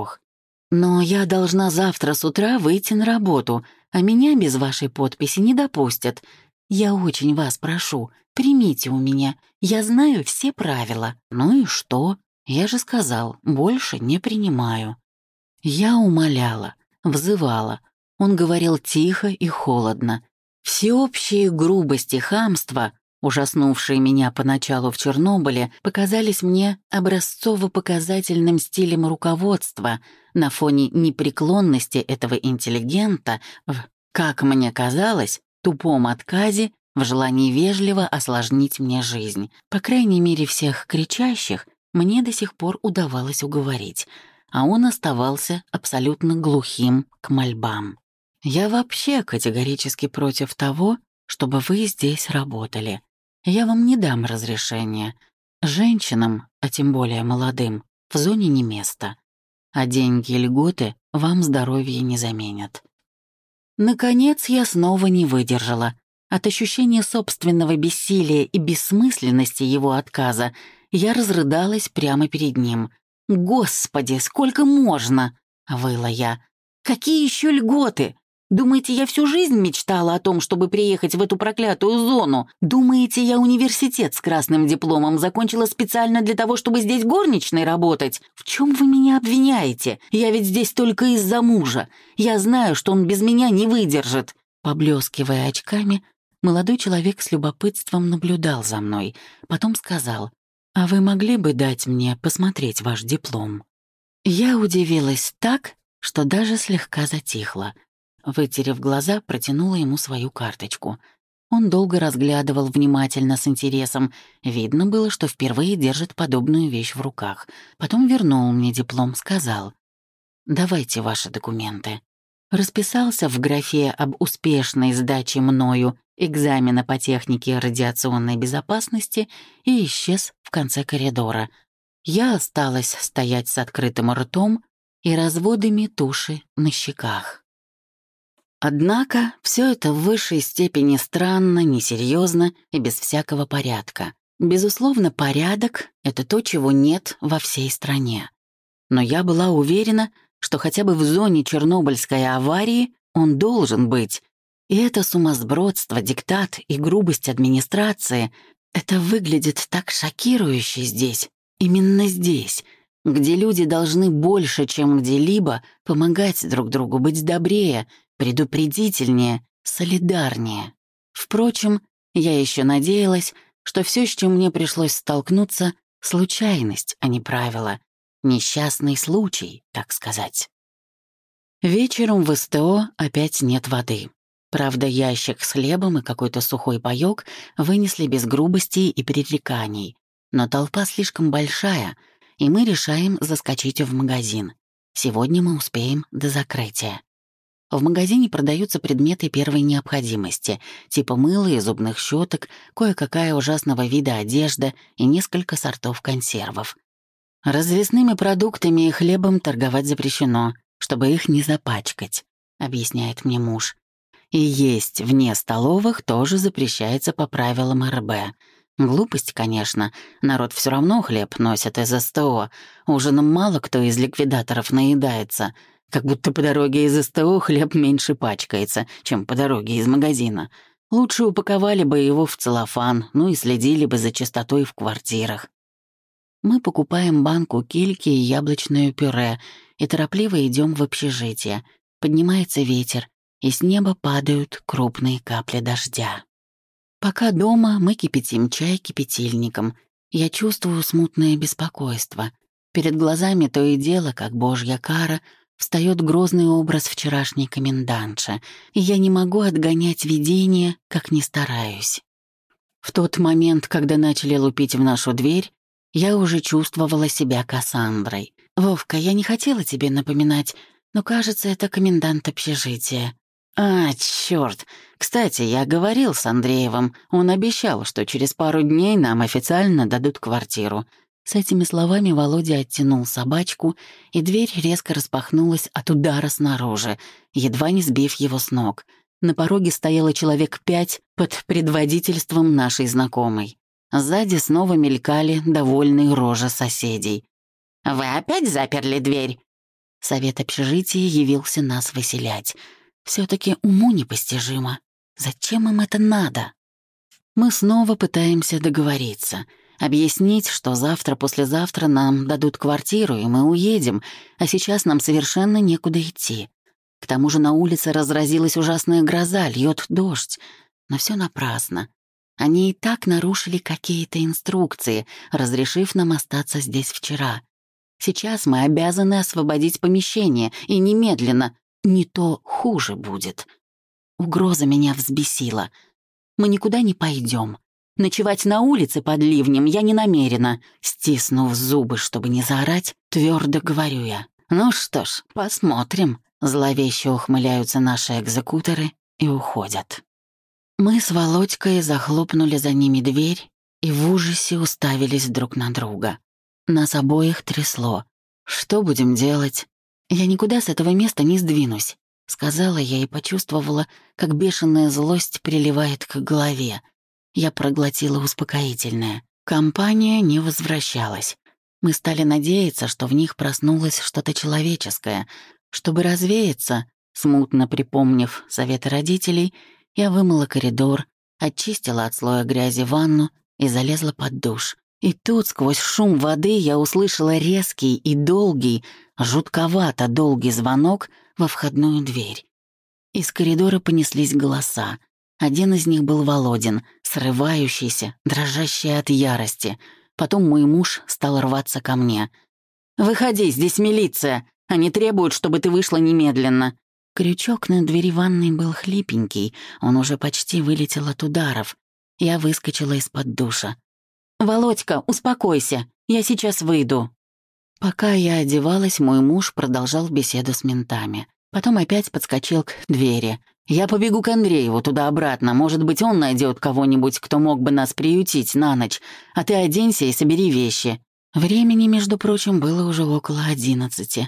Но я должна завтра с утра выйти на работу, а меня без вашей подписи не допустят. Я очень вас прошу, примите у меня, я знаю все правила». «Ну и что? Я же сказал, больше не принимаю». Я умоляла, взывала. Он говорил тихо и холодно. Всеобщие грубости, хамства, ужаснувшие меня поначалу в Чернобыле, показались мне образцово-показательным стилем руководства на фоне непреклонности этого интеллигента в, как мне казалось, тупом отказе в желании вежливо осложнить мне жизнь. По крайней мере, всех кричащих мне до сих пор удавалось уговорить, а он оставался абсолютно глухим к мольбам. «Я вообще категорически против того, чтобы вы здесь работали. Я вам не дам разрешения. Женщинам, а тем более молодым, в зоне не место. А деньги и льготы вам здоровье не заменят». Наконец я снова не выдержала. От ощущения собственного бессилия и бессмысленности его отказа я разрыдалась прямо перед ним. «Господи, сколько можно?» — выла я. «Какие еще льготы? Думаете, я всю жизнь мечтала о том, чтобы приехать в эту проклятую зону? Думаете, я университет с красным дипломом закончила специально для того, чтобы здесь горничной работать? В чем вы меня обвиняете? Я ведь здесь только из-за мужа. Я знаю, что он без меня не выдержит». Поблескивая очками, молодой человек с любопытством наблюдал за мной. Потом сказал: «А вы могли бы дать мне посмотреть ваш диплом?» Я удивилась так, что даже слегка затихла. Вытерев глаза, протянула ему свою карточку. Он долго разглядывал внимательно, с интересом. Видно было, что впервые держит подобную вещь в руках. Потом вернул мне диплом, сказал: «Давайте ваши документы». Расписался в графе об успешной сдаче мною экзамена по технике радиационной безопасности и исчез в конце коридора. Я осталась стоять с открытым ртом и разводами туши на щеках. Однако все это в высшей степени странно, несерьезно и без всякого порядка. Безусловно, порядок — это то, чего нет во всей стране. Но я была уверена, что хотя бы в зоне Чернобыльской аварии он должен быть. И это сумасбродство, диктат и грубость администрации — это выглядит так шокирующе здесь, именно здесь, где люди должны больше, чем где-либо, помогать друг другу, быть добрее, предупредительнее, солидарнее. Впрочем, я еще надеялась, что все, с чем мне пришлось столкнуться, — случайность, а не правило. Несчастный случай, так сказать. Вечером в СТО опять нет воды. Правда, ящик с хлебом и какой-то сухой паёк вынесли без грубостей и пререканий. Но толпа слишком большая, и мы решаем заскочить в магазин. Сегодня мы успеем до закрытия. В магазине продаются предметы первой необходимости, типа мыла и зубных щеток, кое-какая ужасного вида одежда и несколько сортов консервов. «Развесными продуктами и хлебом торговать запрещено, чтобы их не запачкать», — объясняет мне муж. «И есть вне столовых тоже запрещается по правилам РБ. Глупость, конечно, народ все равно хлеб носит из СТО. Ужином мало кто из ликвидаторов наедается, как будто по дороге из СТО хлеб меньше пачкается, чем по дороге из магазина. Лучше упаковали бы его в целлофан, ну и следили бы за чистотой в квартирах». Мы покупаем банку кильки и яблочное пюре и торопливо идем в общежитие. Поднимается ветер, и с неба падают крупные капли дождя. Пока дома мы кипятим чай кипятильником. Я чувствую смутное беспокойство. Перед глазами то и дело, как божья кара, встает грозный образ вчерашней комендантши, и я не могу отгонять видение, как ни стараюсь. В тот момент, когда начали лупить в нашу дверь, я уже чувствовала себя Кассандрой. «Вовка, я не хотела тебе напоминать, но, кажется, это комендант общежития». «А, чёрт! Кстати, я говорил с Андреевым. Он обещал, что через пару дней нам официально дадут квартиру». С этими словами Володя оттянул собачку, и дверь резко распахнулась от удара снаружи, едва не сбив его с ног. На пороге стояло человек 5 под предводительством нашей знакомой. Сзади снова мелькали довольные рожи соседей. «Вы опять заперли дверь?» Совет общежития явился нас выселять. Все-таки уму непостижимо. Зачем им это надо? Мы снова пытаемся договориться, объяснить, что завтра-послезавтра нам дадут квартиру, и мы уедем, а сейчас нам совершенно некуда идти. К тому же на улице разразилась ужасная гроза, льет дождь. Но все напрасно. Они и так нарушили какие-то инструкции, разрешив нам остаться здесь вчера. Сейчас мы обязаны освободить помещение, и немедленно, не то хуже будет. Угроза меня взбесила. Мы никуда не пойдем. Ночевать на улице под ливнем я не намерена. Стиснув зубы, чтобы не заорать, твердо говорю я. «Ну что ж, посмотрим». Зловеще ухмыляются наши экзекуторы и уходят. Мы с Володькой захлопнули за ними дверь и в ужасе уставились друг на друга. Нас обоих трясло. «Что будем делать?» «Я никуда с этого места не сдвинусь», — сказала я и почувствовала, как бешеная злость приливает к голове. Я проглотила успокоительное. Компания не возвращалась. Мы стали надеяться, что в них проснулось что-то человеческое. Чтобы развеяться, смутно припомнив советы родителей, я вымыла коридор, очистила от слоя грязи ванну и залезла под душ. И тут, сквозь шум воды, я услышала резкий и долгий, жутковато долгий звонок во входную дверь. Из коридора понеслись голоса. Один из них был Володин, срывающийся, дрожащий от ярости. Потом мой муж стал рваться ко мне. «Выходи, здесь милиция! Они требуют, чтобы ты вышла немедленно!» Крючок на двери ванной был хлипенький, он уже почти вылетел от ударов. Я выскочила из-под душа. «Володька, успокойся, я сейчас выйду». Пока я одевалась, мой муж продолжал беседу с ментами. Потом опять подскочил к двери. «Я побегу к Андрееву туда-обратно, может быть, он найдет кого-нибудь, кто мог бы нас приютить на ночь, а ты оденься и собери вещи». Времени, между прочим, было уже около 11.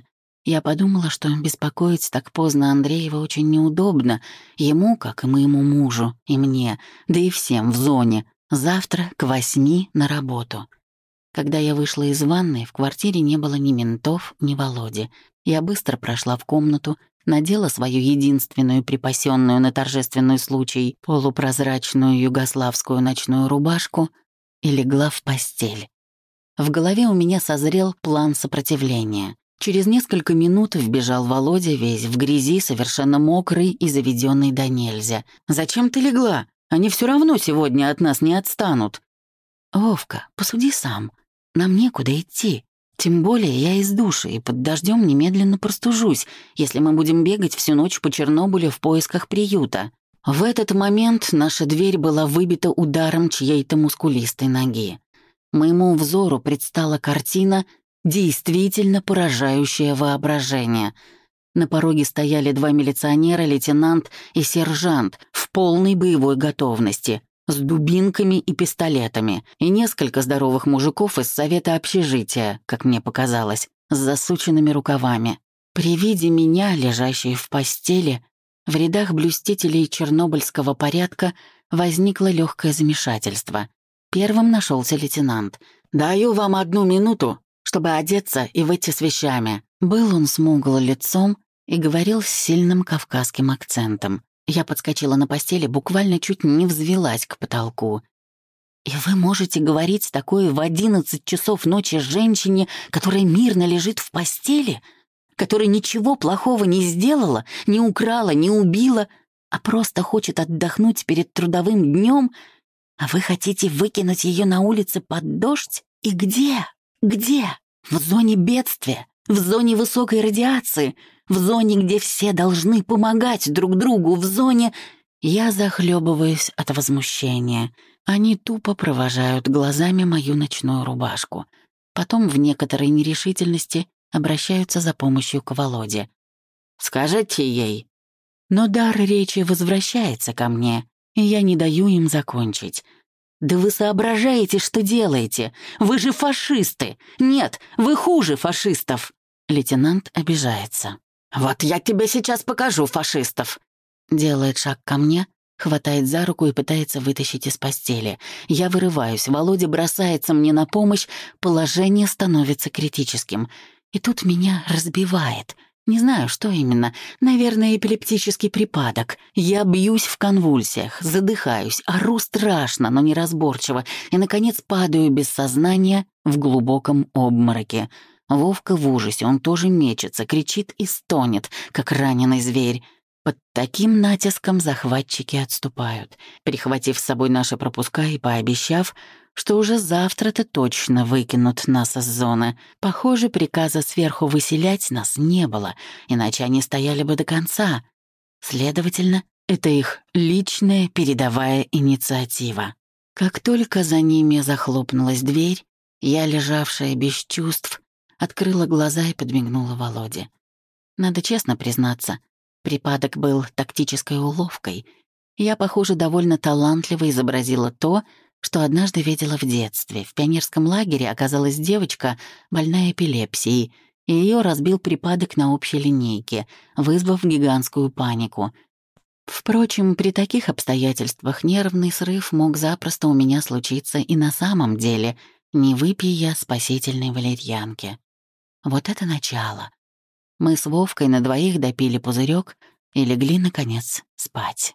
Я подумала, что беспокоить так поздно Андреева очень неудобно. Ему, как и моему мужу, и мне, да и всем в зоне. Завтра к 8 на работу. Когда я вышла из ванной, в квартире не было ни ментов, ни Володи. Я быстро прошла в комнату, надела свою единственную припасенную на торжественный случай полупрозрачную югославскую ночную рубашку и легла в постель. В голове у меня созрел план сопротивления. Через несколько минут вбежал Володя, весь в грязи, совершенно мокрый и заведенный до нельзя. «Зачем ты легла? Они все равно сегодня от нас не отстанут». «Вовка, посуди сам. Нам некуда идти. Тем более я из души и под дождем немедленно простужусь, если мы будем бегать всю ночь по Чернобылю в поисках приюта». В этот момент наша дверь была выбита ударом чьей-то мускулистой ноги. Моему взору предстала картина, действительно поражающее воображение. На пороге стояли 2 милиционера, лейтенант и сержант в полной боевой готовности, с дубинками и пистолетами, и несколько здоровых мужиков из совета общежития, как мне показалось, с засученными рукавами. При виде меня, лежащей в постели, в рядах блюстителей чернобыльского порядка возникло легкое замешательство. Первым нашелся лейтенант. «Даю вам 1 минуту, чтобы одеться и выйти с вещами». Был он смугл лицом и говорил с сильным кавказским акцентом. Я подскочила на постели, буквально чуть не взвилась к потолку. «И вы можете говорить такое в 11 часов ночи женщине, которая мирно лежит в постели, которая ничего плохого не сделала, не украла, не убила, а просто хочет отдохнуть перед трудовым днем, а вы хотите выкинуть ее на улице под дождь? И где? Где? В зоне бедствия, в зоне высокой радиации, в зоне, где все должны помогать друг другу, в зоне...» Я захлебываюсь от возмущения. Они тупо провожают глазами мою ночную рубашку. Потом в некоторой нерешительности обращаются за помощью к Володе. «Скажите ей». Но дар речи возвращается ко мне, и я не даю им закончить. «Да вы соображаете, что делаете? Вы же фашисты! Нет, вы хуже фашистов!» Лейтенант обижается. «Вот я тебе сейчас покажу фашистов!» Делает шаг ко мне, хватает за руку и пытается вытащить из постели. Я вырываюсь, Володя бросается мне на помощь, положение становится критическим. И тут меня разбивает. Не знаю, что именно. Наверное, эпилептический припадок. Я бьюсь в конвульсиях, задыхаюсь, ору страшно, но неразборчиво, и, наконец, падаю без сознания в глубоком обмороке. Вовка в ужасе, он тоже мечется, кричит и стонет, как раненый зверь. Под таким натиском захватчики отступают, прихватив с собой наши пропуска и пообещав, что уже завтра-то точно выкинут нас из зоны. Похоже, приказа сверху выселять нас не было, иначе они стояли бы до конца. Следовательно, это их личная передовая инициатива. Как только за ними захлопнулась дверь, я, лежавшая без чувств, открыла глаза и подмигнула Володе. Надо честно признаться, припадок был тактической уловкой. Я, похоже, довольно талантливо изобразила то, что однажды видела в детстве. В пионерском лагере оказалась девочка, больная эпилепсией, и ее разбил припадок на общей линейке, вызвав гигантскую панику. Впрочем, при таких обстоятельствах нервный срыв мог запросто у меня случиться и на самом деле, не выпей я спасительной валерьянки. Вот это начало. Мы с Вовкой на двоих допили пузырек и легли, наконец, спать.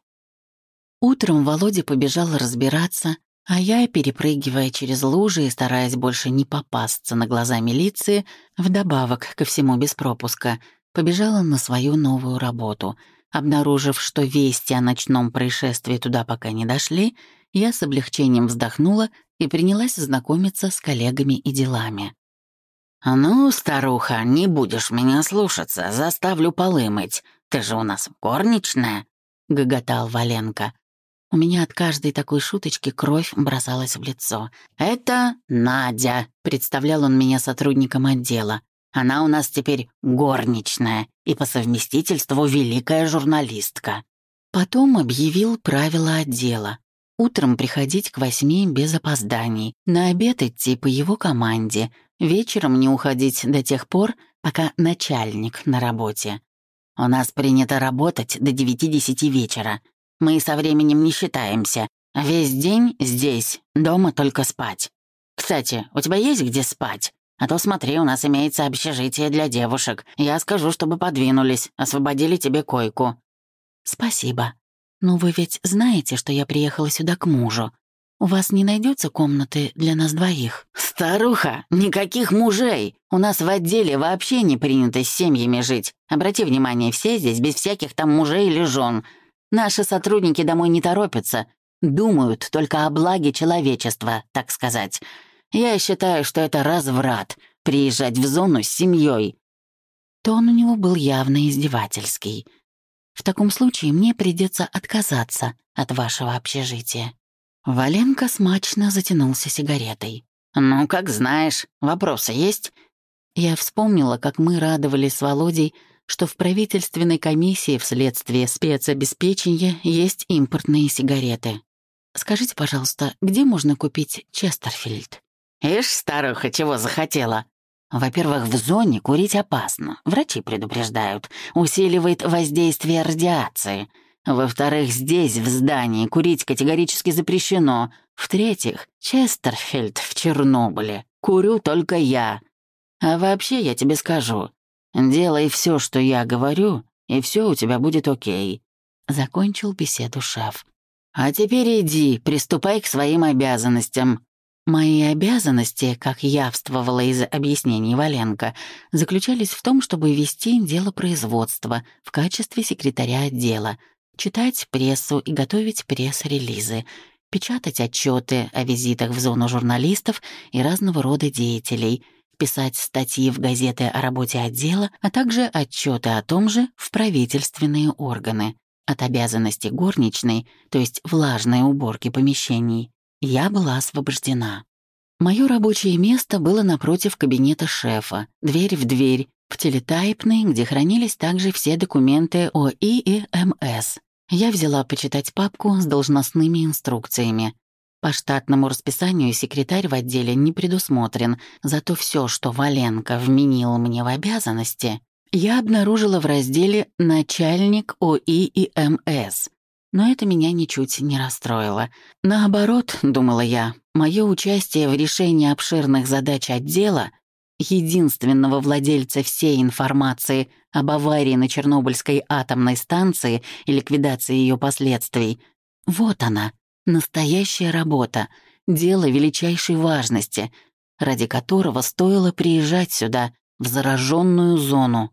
Утром Володя побежал разбираться, а я, перепрыгивая через лужи и стараясь больше не попасться на глаза милиции, вдобавок ко всему без пропуска, побежала на свою новую работу. Обнаружив, что вести о ночном происшествии туда пока не дошли, я с облегчением вздохнула и принялась знакомиться с коллегами и делами. «Ну, старуха, не будешь меня слушаться, заставлю полы мыть. Ты же у нас горничная», — гоготал Валенко. У меня от каждой такой шуточки кровь бросалась в лицо. «Это Надя», — представлял он меня сотрудником отдела. «Она у нас теперь горничная и по совместительству великая журналистка». Потом объявил правила отдела. Утром приходить к 8 без опозданий, на обед идти по его команде, вечером не уходить до тех пор, пока начальник на работе. У нас принято работать до 9-10 вечера. Мы со временем не считаемся. Весь день здесь, дома только спать. Кстати, у тебя есть где спать? А то смотри, у нас имеется общежитие для девушек. Я скажу, чтобы подвинулись, освободили тебе койку». «Спасибо. Но вы ведь знаете, что я приехала сюда к мужу. У вас не найдется комнаты для нас двоих?» «Старуха, никаких мужей! У нас в отделе вообще не принято с семьями жить. Обрати внимание, все здесь без всяких там мужей или жен. Наши сотрудники домой не торопятся. Думают только о благе человечества, так сказать. Я считаю, что это разврат — приезжать в зону с семьей». Тон у него был явно издевательский. «В таком случае мне придется отказаться от вашего общежития». Валенко смачно затянулся сигаретой. «Ну, как знаешь. Вопросы есть?» Я вспомнила, как мы радовались с Володей, что в правительственной комиссии вследствие спецобеспечения есть импортные сигареты. «Скажите, пожалуйста, где можно купить Честерфильд?» «Ишь, старуха, чего захотела?» «Во-первых, в зоне курить опасно. Врачи предупреждают. Усиливает воздействие радиации. Во-вторых, здесь, в здании, курить категорически запрещено. В-третьих, Честерфильд в Чернобыле. Курю только я. А вообще, я тебе скажу, делай все, что я говорю, и все у тебя будет окей». Закончил беседу шеф. «А теперь иди, приступай к своим обязанностям». Мои обязанности, как явствовало из объяснений Валенко, заключались в том, чтобы вести дело производства в качестве секретаря отдела, читать прессу и готовить пресс-релизы, печатать отчеты о визитах в зону журналистов и разного рода деятелей, писать статьи в газеты о работе отдела, а также отчеты о том же в правительственные органы. От обязанности горничной, то есть влажной уборки помещений, я была освобождена. Мое рабочее место было напротив кабинета шефа, дверь в дверь, в телетайпной, где хранились также все документы ОИ и МС. Я взяла почитать папку с должностными инструкциями. По штатному расписанию секретарь в отделе не предусмотрен, зато все, что Валенко вменил мне в обязанности, я обнаружила в разделе «Начальник ОИ и МС». Но это меня ничуть не расстроило. Наоборот, думала я, мое участие в решении обширных задач отдела, единственного владельца всей информации об аварии на Чернобыльской атомной станции и ликвидации ее последствий, вот она, настоящая работа, дело величайшей важности, ради которого стоило приезжать сюда, в зараженную зону.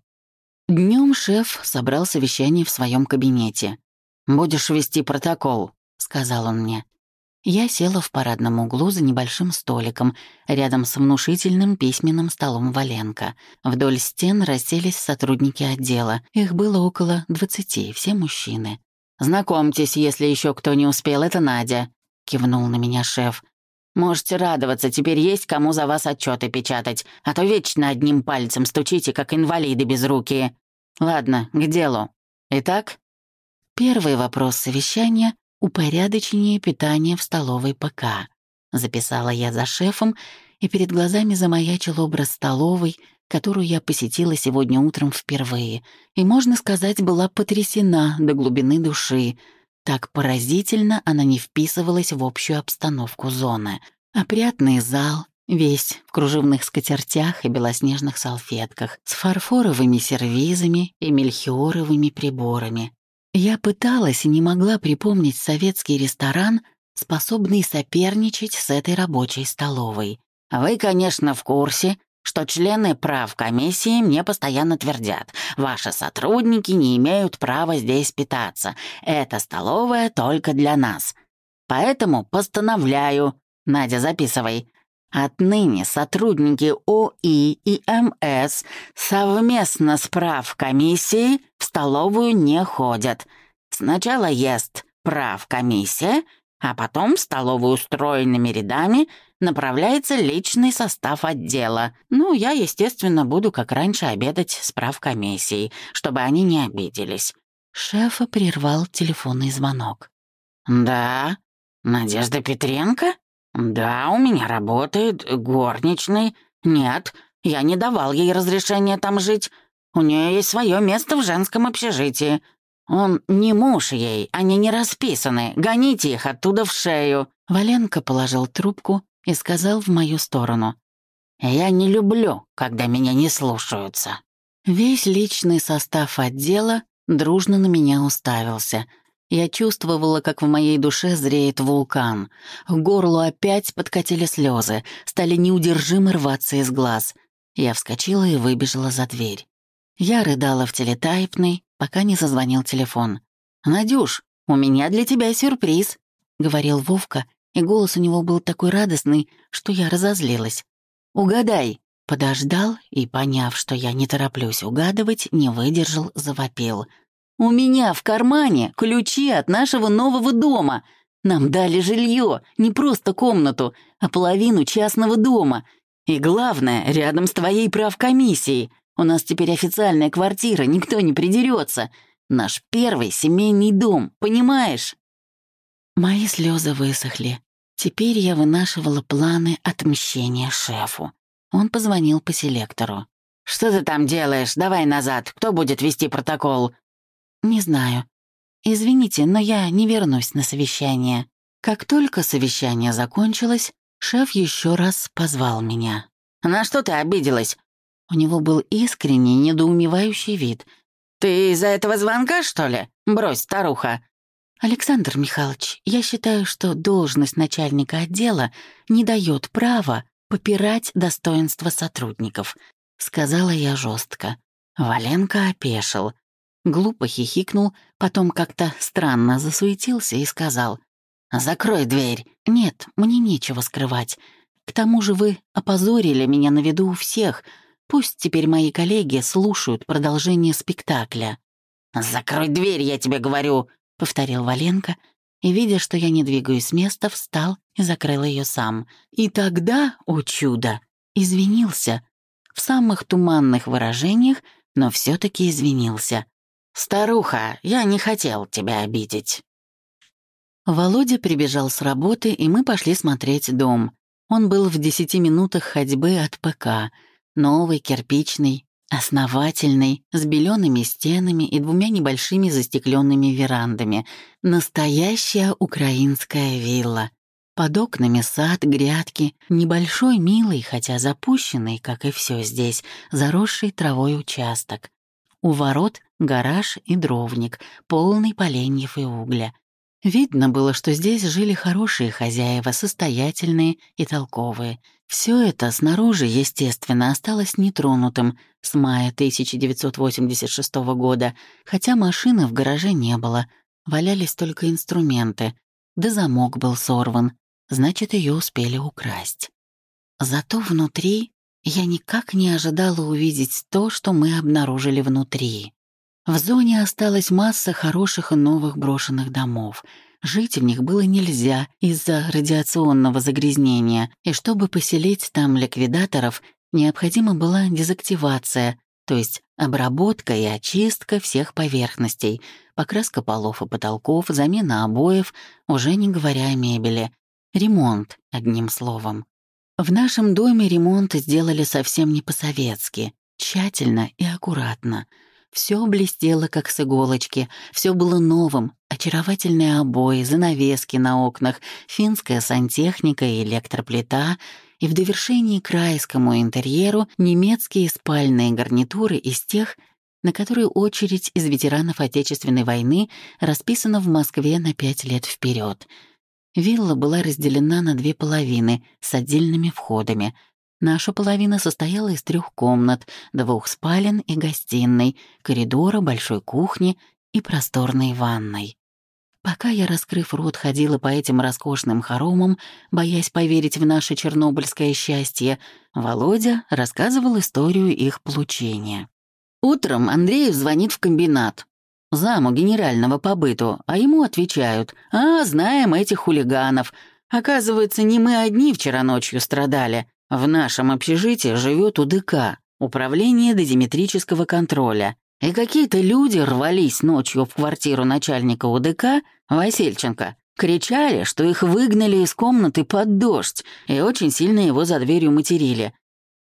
Днем шеф собрал совещание в своем кабинете. «Будешь вести протокол», — сказал он мне. Я села в парадном углу за небольшим столиком, рядом с внушительным письменным столом Валенко. Вдоль стен расселись сотрудники отдела. Их было около 20, все мужчины. «Знакомьтесь, если еще кто не успел, это Надя», — кивнул на меня шеф. «Можете радоваться, теперь есть кому за вас отчеты печатать, а то вечно одним пальцем стучите, как инвалиды безрукие. Ладно, к делу. Итак?» Первый вопрос совещания — упорядочение питания в столовой ПК. Записала я за шефом, и перед глазами замаячил образ столовой, которую я посетила сегодня утром впервые, и, можно сказать, была потрясена до глубины души. Так поразительно она не вписывалась в общую обстановку зоны. Опрятный зал, весь в кружевных скатертях и белоснежных салфетках, с фарфоровыми сервизами и мельхиоровыми приборами. Я пыталась и не могла припомнить советский ресторан, способный соперничать с этой рабочей столовой. «Вы, конечно, в курсе, что члены правкомиссии мне постоянно твердят, ваши сотрудники не имеют права здесь питаться, эта столовая только для нас. Поэтому постановляю, Надя, записывай, отныне сотрудники ОИ и МС совместно с правкомиссией в столовую не ходят. Сначала ест правкомиссия, а потом в столовую стройными рядами направляется личный состав отдела. Ну, я, естественно, буду, как раньше, обедать с правкомиссией, чтобы они не обиделись». Шефа прервал телефонный звонок. «Да, Надежда Петренко? Да, у меня работает горничной. Нет, Я не давал ей разрешения там жить. У нее есть свое место в женском общежитии. Он не муж ей, они не расписаны. Гоните их оттуда в шею». Валенко положил трубку и сказал в мою сторону: «Я не люблю, когда меня не слушаются». Весь личный состав отдела дружно на меня уставился. Я чувствовала, как в моей душе зреет вулкан. К горлу опять подкатили слезы, стали неудержимо рваться из глаз. Я вскочила и выбежала за дверь. Я рыдала в телетайпной, пока не зазвонил телефон. «Надюш, у меня для тебя сюрприз», — говорил Вовка, и голос у него был такой радостный, что я разозлилась. «Угадай». Подождал и, поняв, что я не тороплюсь угадывать, не выдержал, завопил. «У меня в кармане ключи от нашего нового дома. Нам дали жилье, не просто комнату, а половину частного дома. И главное, рядом с твоей правкомиссией. У нас теперь официальная квартира, никто не придерется. Наш первый семейный дом, понимаешь?» Мои слезы высохли. Теперь я вынашивала планы отмщения шефу. Он позвонил по селектору. «Что ты там делаешь? Давай назад. Кто будет вести протокол?» «Не знаю. Извините, но я не вернусь на совещание». Как только совещание закончилось, шеф еще раз позвал меня. «На что ты обиделась?» У него был искренний, недоумевающий вид. «Ты из-за этого звонка, что ли? Брось, старуха». «Александр Михайлович, я считаю, что должность начальника отдела не дает права попирать достоинство сотрудников», — сказала я жестко. Валенко опешил. Глупо хихикнул, потом как-то странно засуетился и сказал: «Закрой дверь». «Нет, мне нечего скрывать. К тому же вы опозорили меня на виду у всех. Пусть теперь мои коллеги слушают продолжение спектакля». «Закрой дверь, я тебе говорю», — повторил Валенко, и, видя, что я не двигаюсь с места, встал и закрыл ее сам. И тогда, о чудо, извинился. В самых туманных выражениях, но все-таки извинился. «Старуха, я не хотел тебя обидеть». Володя прибежал с работы, и мы пошли смотреть дом. Он был в 10 минутах ходьбы от ПК. Новый, кирпичный, основательный, с белеными стенами и 2 небольшими застекленными верандами. Настоящая украинская вилла. Под окнами сад, грядки, небольшой, милый, хотя запущенный, как и все здесь, заросший травой участок. У ворот гараж и дровник, полный поленьев и угля. Видно было, что здесь жили хорошие хозяева, состоятельные и толковые. Все это снаружи, естественно, осталось нетронутым с мая 1986 года, хотя машины в гараже не было, валялись только инструменты, да замок был сорван, значит, ее успели украсть. Зато внутри я никак не ожидала увидеть то, что мы обнаружили внутри. В зоне осталась масса хороших и новых брошенных домов. Жить в них было нельзя из-за радиационного загрязнения, и чтобы поселить там ликвидаторов, необходима была дезактивация, то есть обработка и очистка всех поверхностей, покраска полов и потолков, замена обоев, уже не говоря о мебели. Ремонт, одним словом. В нашем доме ремонт сделали совсем не по-советски, тщательно и аккуратно. Все блестело, как с иголочки, все было новым, очаровательные обои, занавески на окнах, финская сантехника и электроплита, и в довершении к райскому интерьеру немецкие спальные гарнитуры из тех, на которые очередь из ветеранов Отечественной войны расписана в Москве на 5 лет вперед. Вилла была разделена на 2 половины с отдельными входами. Наша половина состояла из 3 комнат, 2 спален и гостиной, коридора, большой кухни и просторной ванной. Пока я, раскрыв рот, ходила по этим роскошным хоромам, боясь поверить в наше чернобыльское счастье, Володя рассказывал историю их получения. Утром Андреев звонит в комбинат. Заму генерального по быту, а ему отвечают: знаем этих хулиганов. Оказывается, не мы одни вчера ночью страдали. В нашем общежитии живет УДК, Управление дозиметрического контроля. И какие-то люди рвались ночью в квартиру начальника УДК, Васильченко, кричали, что их выгнали из комнаты под дождь, и очень сильно его за дверью материли.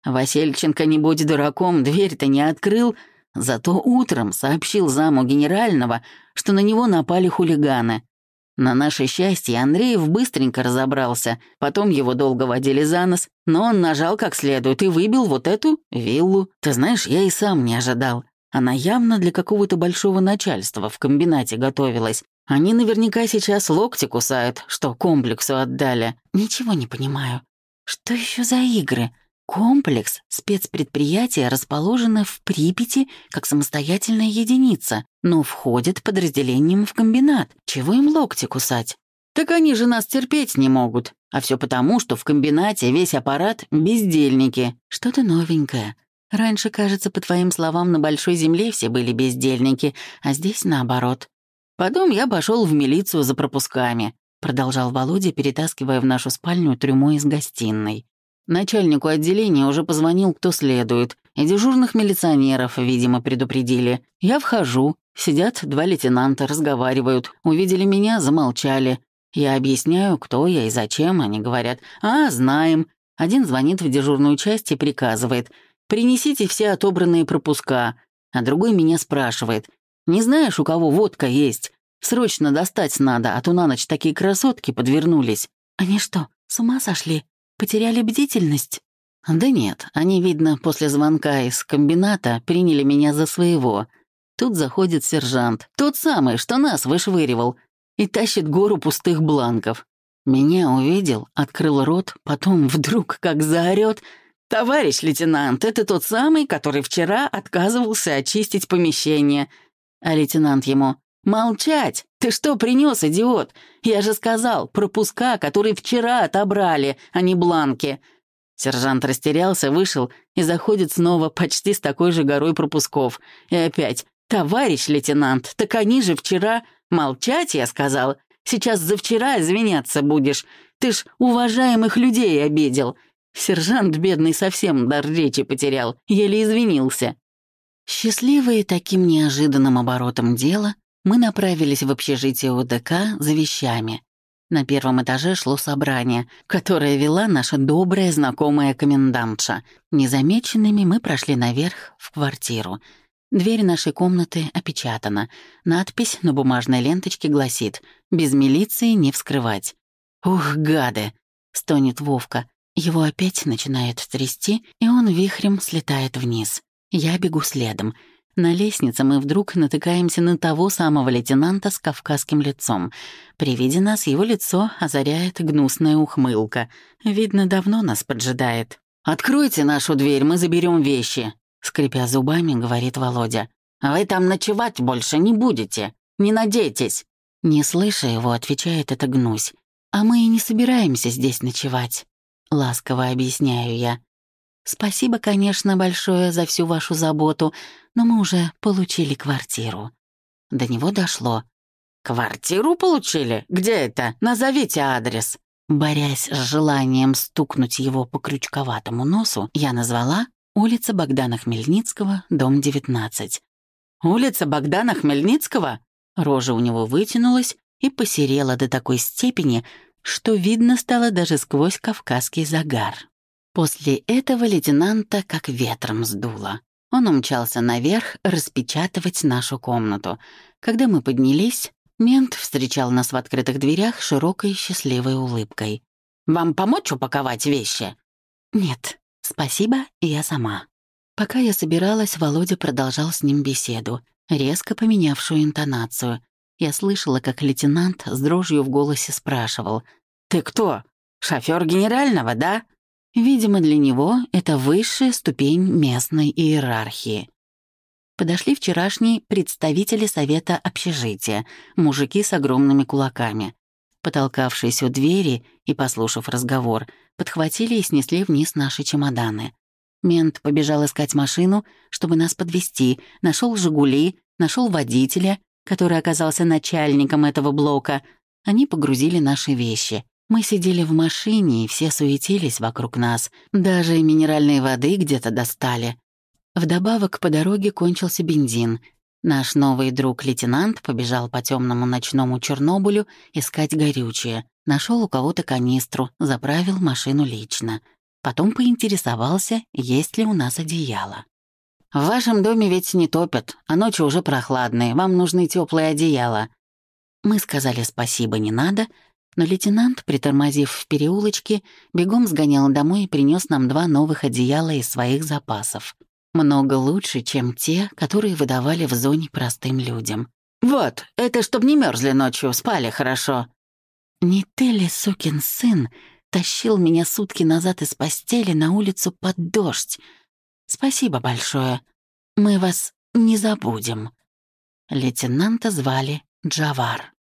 Васильченко, не будь дураком, дверь-то не открыл, зато утром сообщил заму генерального, что на него напали хулиганы. На наше счастье Андреев быстренько разобрался, потом его долго водили за нос, но он нажал как следует и выбил вот эту виллу. Ты знаешь, я и сам не ожидал. Она явно для какого-то большого начальства в комбинате готовилась. Они наверняка сейчас локти кусают, что комплексу отдали. Ничего не понимаю. Что еще за игры? Комплекс спецпредприятия расположено в Припяти как самостоятельная единица, но входит подразделением в комбинат. Чего им локти кусать? Так они же нас терпеть не могут. А все потому, что в комбинате весь аппарат — бездельники. Что-то новенькое. Раньше, кажется, по твоим словам, на Большой Земле все были бездельники, а здесь наоборот. Потом я пошел в милицию за пропусками, продолжал Володя, перетаскивая в нашу спальню трюмо из гостиной. Начальнику отделения уже позвонил кто следует, и дежурных милиционеров, видимо, предупредили. Я вхожу, сидят два лейтенанта, разговаривают, увидели меня, замолчали. Я объясняю, кто я и зачем, они говорят: «А, знаем». Один звонит в дежурную часть и приказывает: «Принесите все отобранные пропуска», а другой меня спрашивает: «Не знаешь, у кого водка есть? Срочно достать надо, а то на ночь такие красотки подвернулись». Они что, с ума сошли? Потеряли бдительность? Да нет, они, видно, после звонка из комбината приняли меня за своего. Тут заходит сержант, тот самый, что нас вышвыривал, и тащит гору пустых бланков. Меня увидел, открыл рот, потом вдруг как заорёт: «Товарищ лейтенант, это тот самый, который вчера отказывался очистить помещение». А лейтенант ему: «Молчать! Ты что принес, идиот? Я же сказал, пропуска, которые вчера отобрали, а не бланки». Сержант растерялся, вышел и заходит снова почти с такой же горой пропусков. И опять: «Товарищ лейтенант, так они же вчера...» «Молчать, я сказал. Сейчас за вчера извиняться будешь. Ты ж уважаемых людей обидел». Сержант, бедный, совсем дар речи потерял, еле извинился. Счастливые таким неожиданным оборотом дела, мы направились в общежитие УДК за вещами. На первом этаже шло собрание, которое вела наша добрая знакомая комендантша. Незамеченными мы прошли наверх в квартиру. Дверь нашей комнаты опечатана. Надпись на бумажной ленточке гласит: «Без милиции не вскрывать». «Ух, гады!» — стонет Вовка. Его опять начинает трясти, и он вихрем слетает вниз. Я бегу следом. На лестнице мы вдруг натыкаемся на того самого лейтенанта с кавказским лицом. При виде нас его лицо озаряет гнусная ухмылка. Видно, давно нас поджидает. «Откройте нашу дверь, мы заберем вещи», — скрипя зубами, говорит Володя. «А вы там ночевать больше не будете. Не надейтесь». Не слыша его, отвечает эта гнусь. «А мы и не собираемся здесь ночевать», — ласково объясняю я. «Спасибо, конечно, большое за всю вашу заботу, но мы уже получили квартиру». До него дошло. «Квартиру получили? Где это? Назовите адрес». Борясь с желанием стукнуть его по крючковатому носу, я назвала улица Богдана Хмельницкого, дом 19. «Улица Богдана Хмельницкого?» Рожа у него вытянулась и посерела до такой степени, что видно стало даже сквозь кавказский загар. После этого лейтенанта как ветром сдуло. Он умчался наверх распечатывать нашу комнату. Когда мы поднялись, мент встречал нас в открытых дверях широкой счастливой улыбкой. «Вам помочь упаковать вещи?» «Нет, спасибо, я сама». Пока я собиралась, Володя продолжал с ним беседу, резко поменявшую интонацию. Я слышала, как лейтенант с дрожью в голосе спрашивал: «Ты кто? Шофёр генерального, да?» Видимо, для него это высшая ступень местной иерархии. Подошли вчерашние представители совета общежития, мужики с огромными кулаками. Потолкавшись у двери и послушав разговор, подхватили и снесли вниз наши чемоданы. Мент побежал искать машину, чтобы нас подвезти, нашел «Жигули», нашел водителя, который оказался начальником этого блока. Они погрузили наши вещи. Мы сидели в машине, и все суетились вокруг нас. Даже минеральной воды где-то достали. Вдобавок по дороге кончился бензин. Наш новый друг-лейтенант побежал по темному ночному Чернобылю искать горючее. Нашел у кого-то канистру, заправил машину лично. Потом поинтересовался, есть ли у нас одеяло. «В вашем доме ведь не топят, а ночи уже прохладные, вам нужны теплые одеяла». Мы сказали спасибо, не надо, но лейтенант, притормозив в переулочке, бегом сгонял домой и принес нам 2 новых одеяла из своих запасов. Много лучше, чем те, которые выдавали в зоне простым людям. «Вот, это чтоб не мерзли ночью, спали хорошо». Не ты ли, сукин сын, тащил меня сутки назад из постели на улицу под дождь? Спасибо большое. Мы вас не забудем. Лейтенанта звали Джавар.